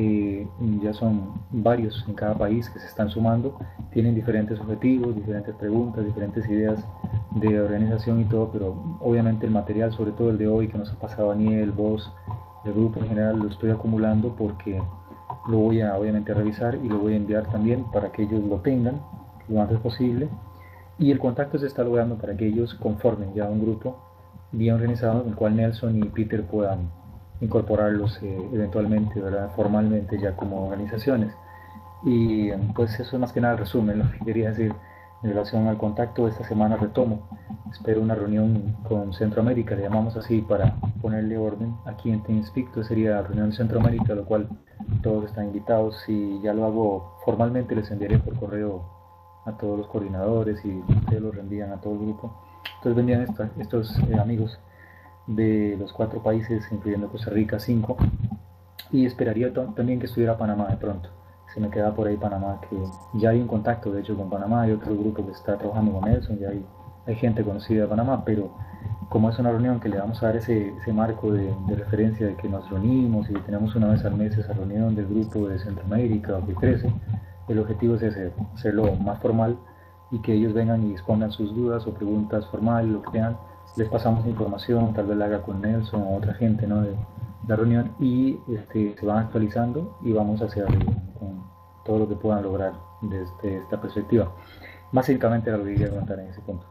Speaker 3: Ya son varios en cada país que se están sumando, tienen diferentes objetivos, diferentes preguntas, diferentes ideas de organización y todo, pero obviamente el material, sobre todo el de hoy que nos ha pasado Daniel, vos, el grupo en general, lo estoy acumulando porque lo voy a obviamente revisar y lo voy a enviar también para que ellos lo tengan lo antes posible, y el contacto se está logrando para que ellos conformen ya un grupo bien organizado en el cual Nelson y Peter puedan incorporarlos eventualmente, ¿verdad? Formalmente ya como organizaciones. Y pues eso es más que nada el resumen, lo que quería decir en relación al contacto. Esta semana retomo, espero una reunión con Centroamérica, le llamamos así para ponerle orden aquí en TeamSpeak. Entonces sería reunión de Centroamérica, lo cual todos están invitados, y ya lo hago formalmente, les enviaré por correo a todos los coordinadores y ustedes lo reenvían a todo el grupo. Entonces vendrían estos amigos de los 4 países, incluyendo Costa Rica, 5, y esperaría también que estuviera Panamá de pronto. se me queda por ahí Panamá, que ya hay un contacto de hecho con Panamá, hay otro grupo que está trabajando con Nelson, ya hay gente conocida de Panamá, pero como es una reunión que le vamos a dar ese marco de referencia de que nos reunimos y tenemos una vez al mes esa reunión del grupo de Centroamérica o que crece, el objetivo es ese, hacerlo más formal y que ellos vengan y expongan sus dudas o preguntas formales, lo que tengan, les pasamos información, tal vez la haga con Nelson o otra gente, ¿no?, de la reunión, y se van actualizando y vamos hacia arriba con todo lo que puedan lograr desde esta perspectiva. Básicamente era lo que quería comentar en ese punto.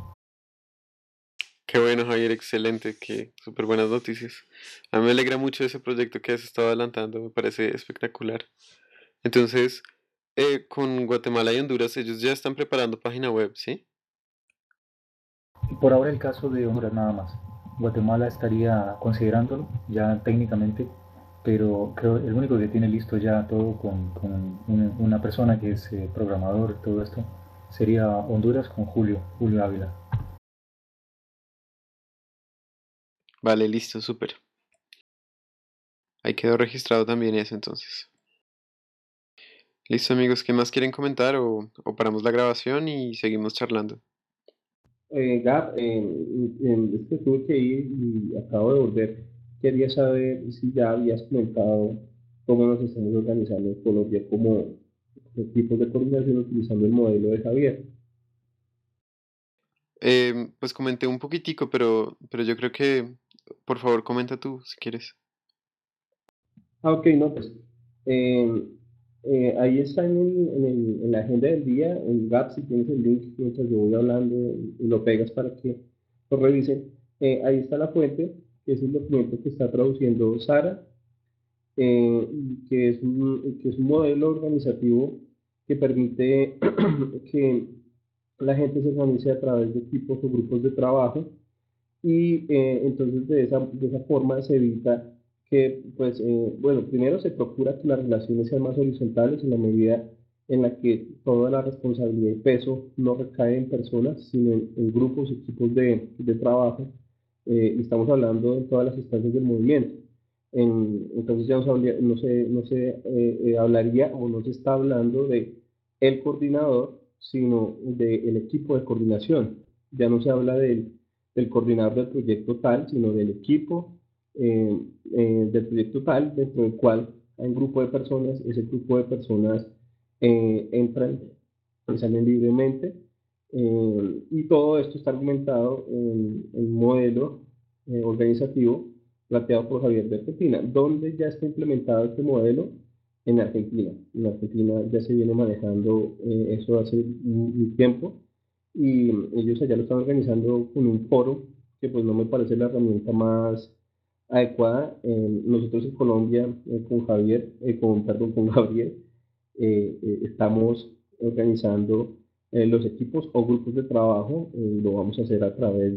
Speaker 2: Qué bueno, Javier, excelente, qué súper buenas noticias. A mí me alegra mucho ese proyecto que has estado adelantando, me parece espectacular. Entonces, con Guatemala y Honduras, ellos ya están preparando página web, ¿sí?
Speaker 3: Por ahora el caso de Honduras nada más. Guatemala estaría considerándolo ya técnicamente, pero creo el único que tiene listo ya todo con una persona que es programador, todo esto, sería Honduras con Julio Ávila.
Speaker 2: Vale, listo, súper. Ahí quedó registrado también eso entonces. Listo, amigos, ¿qué más quieren comentar o paramos la grabación y seguimos charlando?
Speaker 4: Gab, es que tuve que ir y acabo de volver. Quería saber si ya habías comentado cómo nos estamos organizando en Colombia como equipos de coordinación utilizando el modelo de Javier.
Speaker 2: Pues comenté un poquitico, pero yo creo que, por favor, comenta tú si quieres.
Speaker 4: Ok, no, pues ahí está en la agenda del día, en Gap, si tienes el link mientras yo voy hablando y lo pegas para que lo revisen. Ahí está la fuente, que es el documento que está traduciendo Sara, que es un modelo organizativo que permite que la gente se organice a través de equipos o grupos de trabajo y entonces de esa forma se evita que, pues, bueno, primero se procura que las relaciones sean más horizontales en la medida en la que toda la responsabilidad y peso no recae en personas, sino en grupos, equipos de trabajo, y estamos hablando en todas las instancias del movimiento. Entonces ya no se hablaría o no se está hablando de el coordinador, sino del equipo de coordinación. Ya no se habla del coordinador del proyecto tal, sino del equipo del proyecto tal, dentro del cual hay un grupo de personas, ese grupo de personas entran y salen libremente, y todo esto está argumentado en un modelo organizativo planteado por Javier de Argentina, donde ya está implementado este modelo en Argentina. En Argentina ya se viene manejando eso hace un tiempo, y ellos allá lo están organizando con un foro que pues no me parece la herramienta más adecuada. Nosotros en Colombia, con Gabriel, estamos organizando los equipos o grupos de trabajo. Lo vamos a hacer a través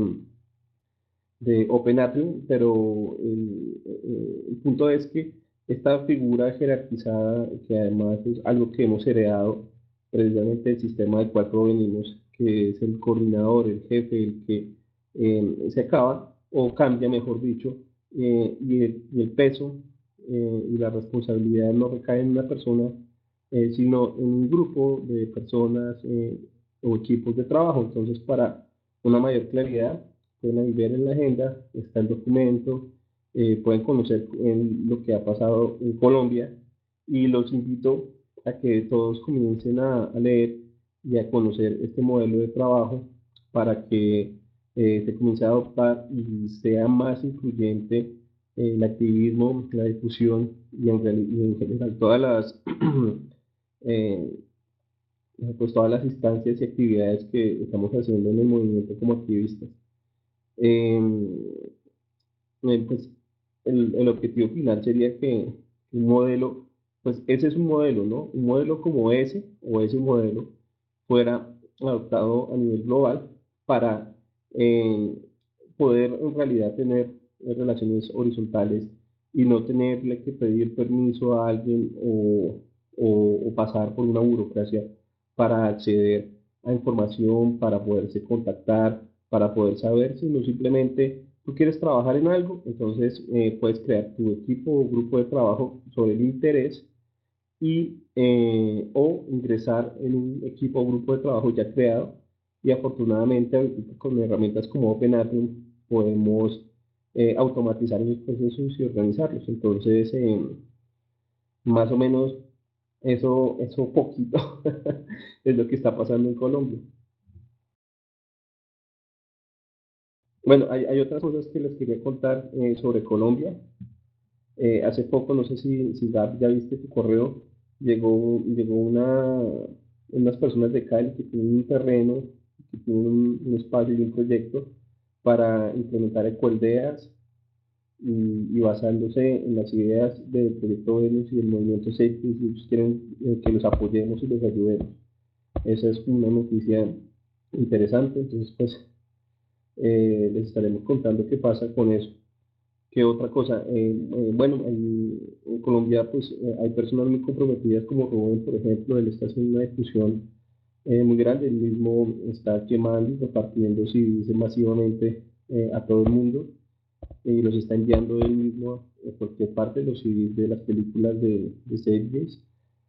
Speaker 4: de Open Atrium, pero el punto es que esta figura jerarquizada, que además es algo que hemos heredado precisamente del sistema del cual provenimos, que es el coordinador, el jefe, el que se acaba o cambia, mejor dicho, y el peso y la responsabilidad no recae en una persona, sino en un grupo de personas o equipos de trabajo. Entonces, para una mayor claridad, pueden ahí ver en la agenda, está el documento, pueden conocer lo que ha pasado en Colombia, y los invito a que todos comiencen a leer y a conocer este modelo de trabajo para que se comience a adoptar y sea más incluyente el activismo, la difusión y en general todas las pues todas las instancias y actividades que estamos haciendo en el movimiento como activistas. Pues el objetivo final sería que un modelo, pues ese es un modelo, ¿no? Un modelo como ese o ese modelo fuera adoptado a nivel global para poder en realidad tener relaciones horizontales y no tenerle que pedir permiso a alguien o pasar por una burocracia para acceder a información, para poderse contactar, para poder saber, sino simplemente tú quieres trabajar en algo, entonces puedes crear tu equipo o grupo de trabajo sobre el interés o ingresar en un equipo o grupo de trabajo ya creado. Y afortunadamente con herramientas como OpenAdmin podemos automatizar esos procesos y organizarlos. Entonces, más o menos eso poquito es lo que está pasando en Colombia. Bueno, hay otras cosas que les quería contar sobre Colombia. Hace poco, no sé si Gab, ya viste tu correo, llegó unas personas de Cali que tienen un terreno, que tienen un espacio y un proyecto para implementar ecoaldeas y basándose en las ideas del proyecto Venus y del movimiento Safety, si ellos quieren que los apoyemos y les ayudemos. Esa es una noticia interesante, entonces pues les estaremos contando qué pasa con eso. ¿Qué otra cosa? Bueno, en Colombia pues hay personas muy comprometidas como Rubén, por ejemplo. Él está haciendo una difusión muy grande, él mismo está quemando y repartiendo CDs masivamente a todo el mundo y los está enviando él mismo a cualquier parte, los CDs de las películas de Save This.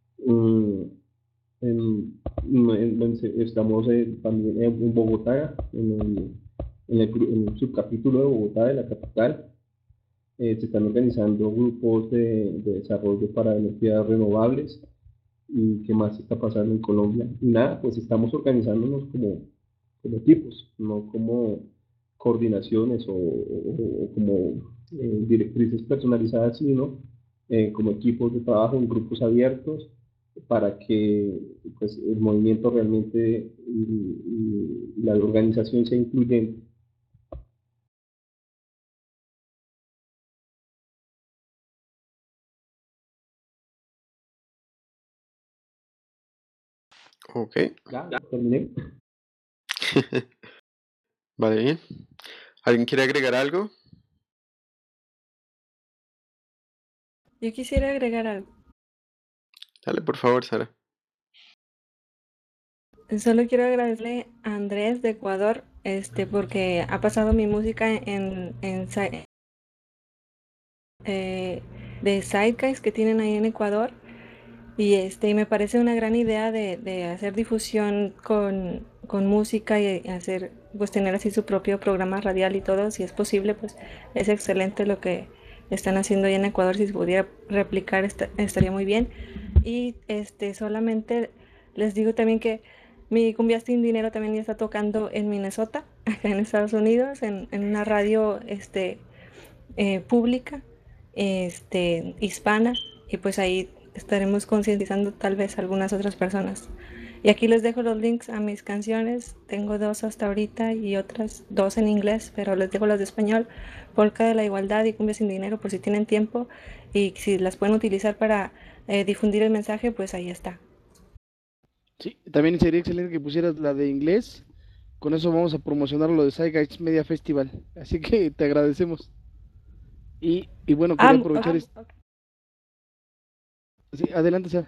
Speaker 4: Estamos también en Bogotá, en el subcapítulo de Bogotá, de la capital. Se están organizando grupos de desarrollo para energías renovables. ¿Y qué más está pasando en Colombia? Y nada, pues estamos organizándonos como equipos, no como coordinaciones o como directrices personalizadas, sino como equipos de trabajo en grupos abiertos para que pues, el movimiento realmente y la organización sea incluyente.
Speaker 2: Ok.
Speaker 4: Ya, terminé.
Speaker 2: Vale, bien. ¿Alguien quiere agregar algo?
Speaker 6: Yo quisiera agregar algo.
Speaker 2: Dale, por favor, Sara.
Speaker 6: Solo quiero agradecerle a Andrés de Ecuador, porque ha pasado mi música de Zeitgeist que tienen ahí en Ecuador. Y me parece una gran idea de hacer difusión con música y hacer, pues tener así su propio programa radial y todo, si es posible, pues es excelente lo que están haciendo ahí en Ecuador. Si se pudiera replicar estaría muy bien. Y solamente les digo también que mi Cumbia Sin Dinero también ya está tocando en Minnesota, acá en Estados Unidos, en una radio pública, hispana, y pues ahí estaremos concientizando tal vez a algunas otras personas. Y aquí les dejo los links a mis canciones. Tengo 2 hasta ahorita y otras 2 en inglés, pero les dejo las de español: Polka de la Igualdad y Cumbia Sin Dinero, por si tienen tiempo y si las pueden utilizar para difundir el mensaje, pues ahí está.
Speaker 1: Sí, también sería excelente que pusieras la de inglés. Con eso vamos a promocionar lo de Zeitgeist Media Festival. Así que te agradecemos. Y bueno, quería aprovechar Sí, adelante, Sara.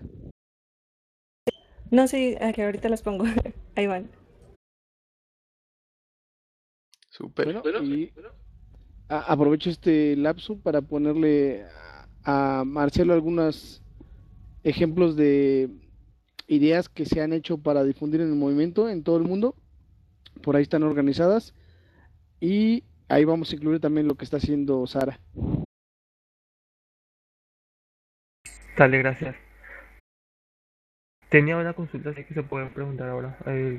Speaker 6: No, sí, que ahorita las pongo. Ahí van.
Speaker 2: Súper.
Speaker 1: Bueno, y aprovecho este lapso para ponerle a Marcelo algunos ejemplos de ideas que se han hecho para difundir en el movimiento en todo el mundo. Por ahí están organizadas y ahí vamos a incluir también lo que está haciendo Sara.
Speaker 7: Dale, gracias. Tenía una consulta así que se puede preguntar ahora.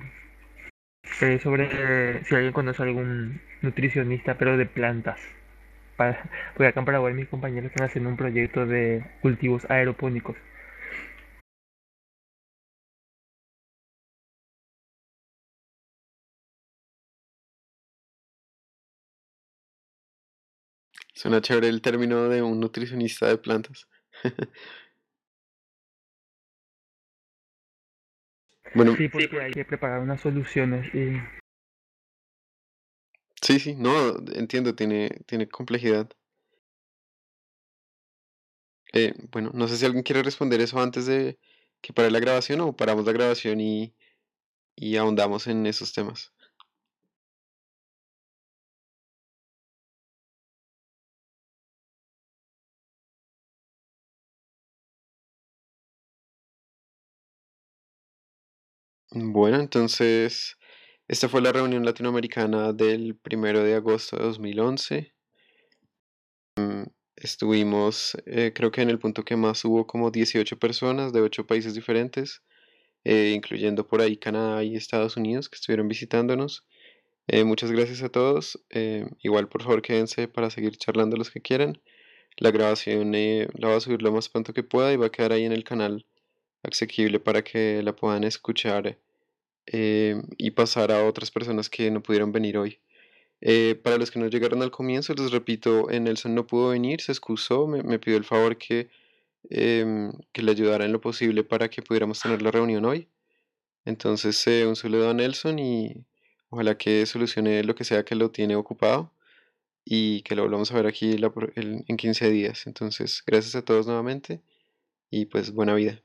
Speaker 7: Sobre si alguien conoce a algún nutricionista, pero de plantas. Porque acá en Paraguay mis compañeros están haciendo un proyecto de cultivos aeropónicos.
Speaker 2: Suena chévere el término de un nutricionista de plantas. Bueno,
Speaker 7: Sí, porque hay que preparar unas soluciones y
Speaker 2: sí, no, entiendo, tiene complejidad. Bueno, no sé si alguien quiere responder eso antes de que pare la grabación o paramos la grabación y ahondamos en esos temas. Bueno, entonces, esta fue la reunión latinoamericana del 1 de agosto de 2011. Estuvimos, creo que en el punto que más hubo como 18 personas de 8 países diferentes, incluyendo por ahí Canadá y Estados Unidos que estuvieron visitándonos. Muchas gracias a todos. Igual por favor quédense para seguir charlando los que quieran. La grabación la voy a subir lo más pronto que pueda y va a quedar ahí en el canal asequible para que la puedan escuchar y pasar a otras personas que no pudieron venir hoy. Para los que no llegaron al comienzo, les repito, Nelson no pudo venir, se excusó, me pidió el favor que le ayudara en lo posible para que pudiéramos tener la reunión hoy. Entonces, un saludo a Nelson y ojalá que solucione lo que sea que lo tiene ocupado y que lo volvamos a ver aquí en 15 días. Entonces, gracias a todos nuevamente y pues buena vida.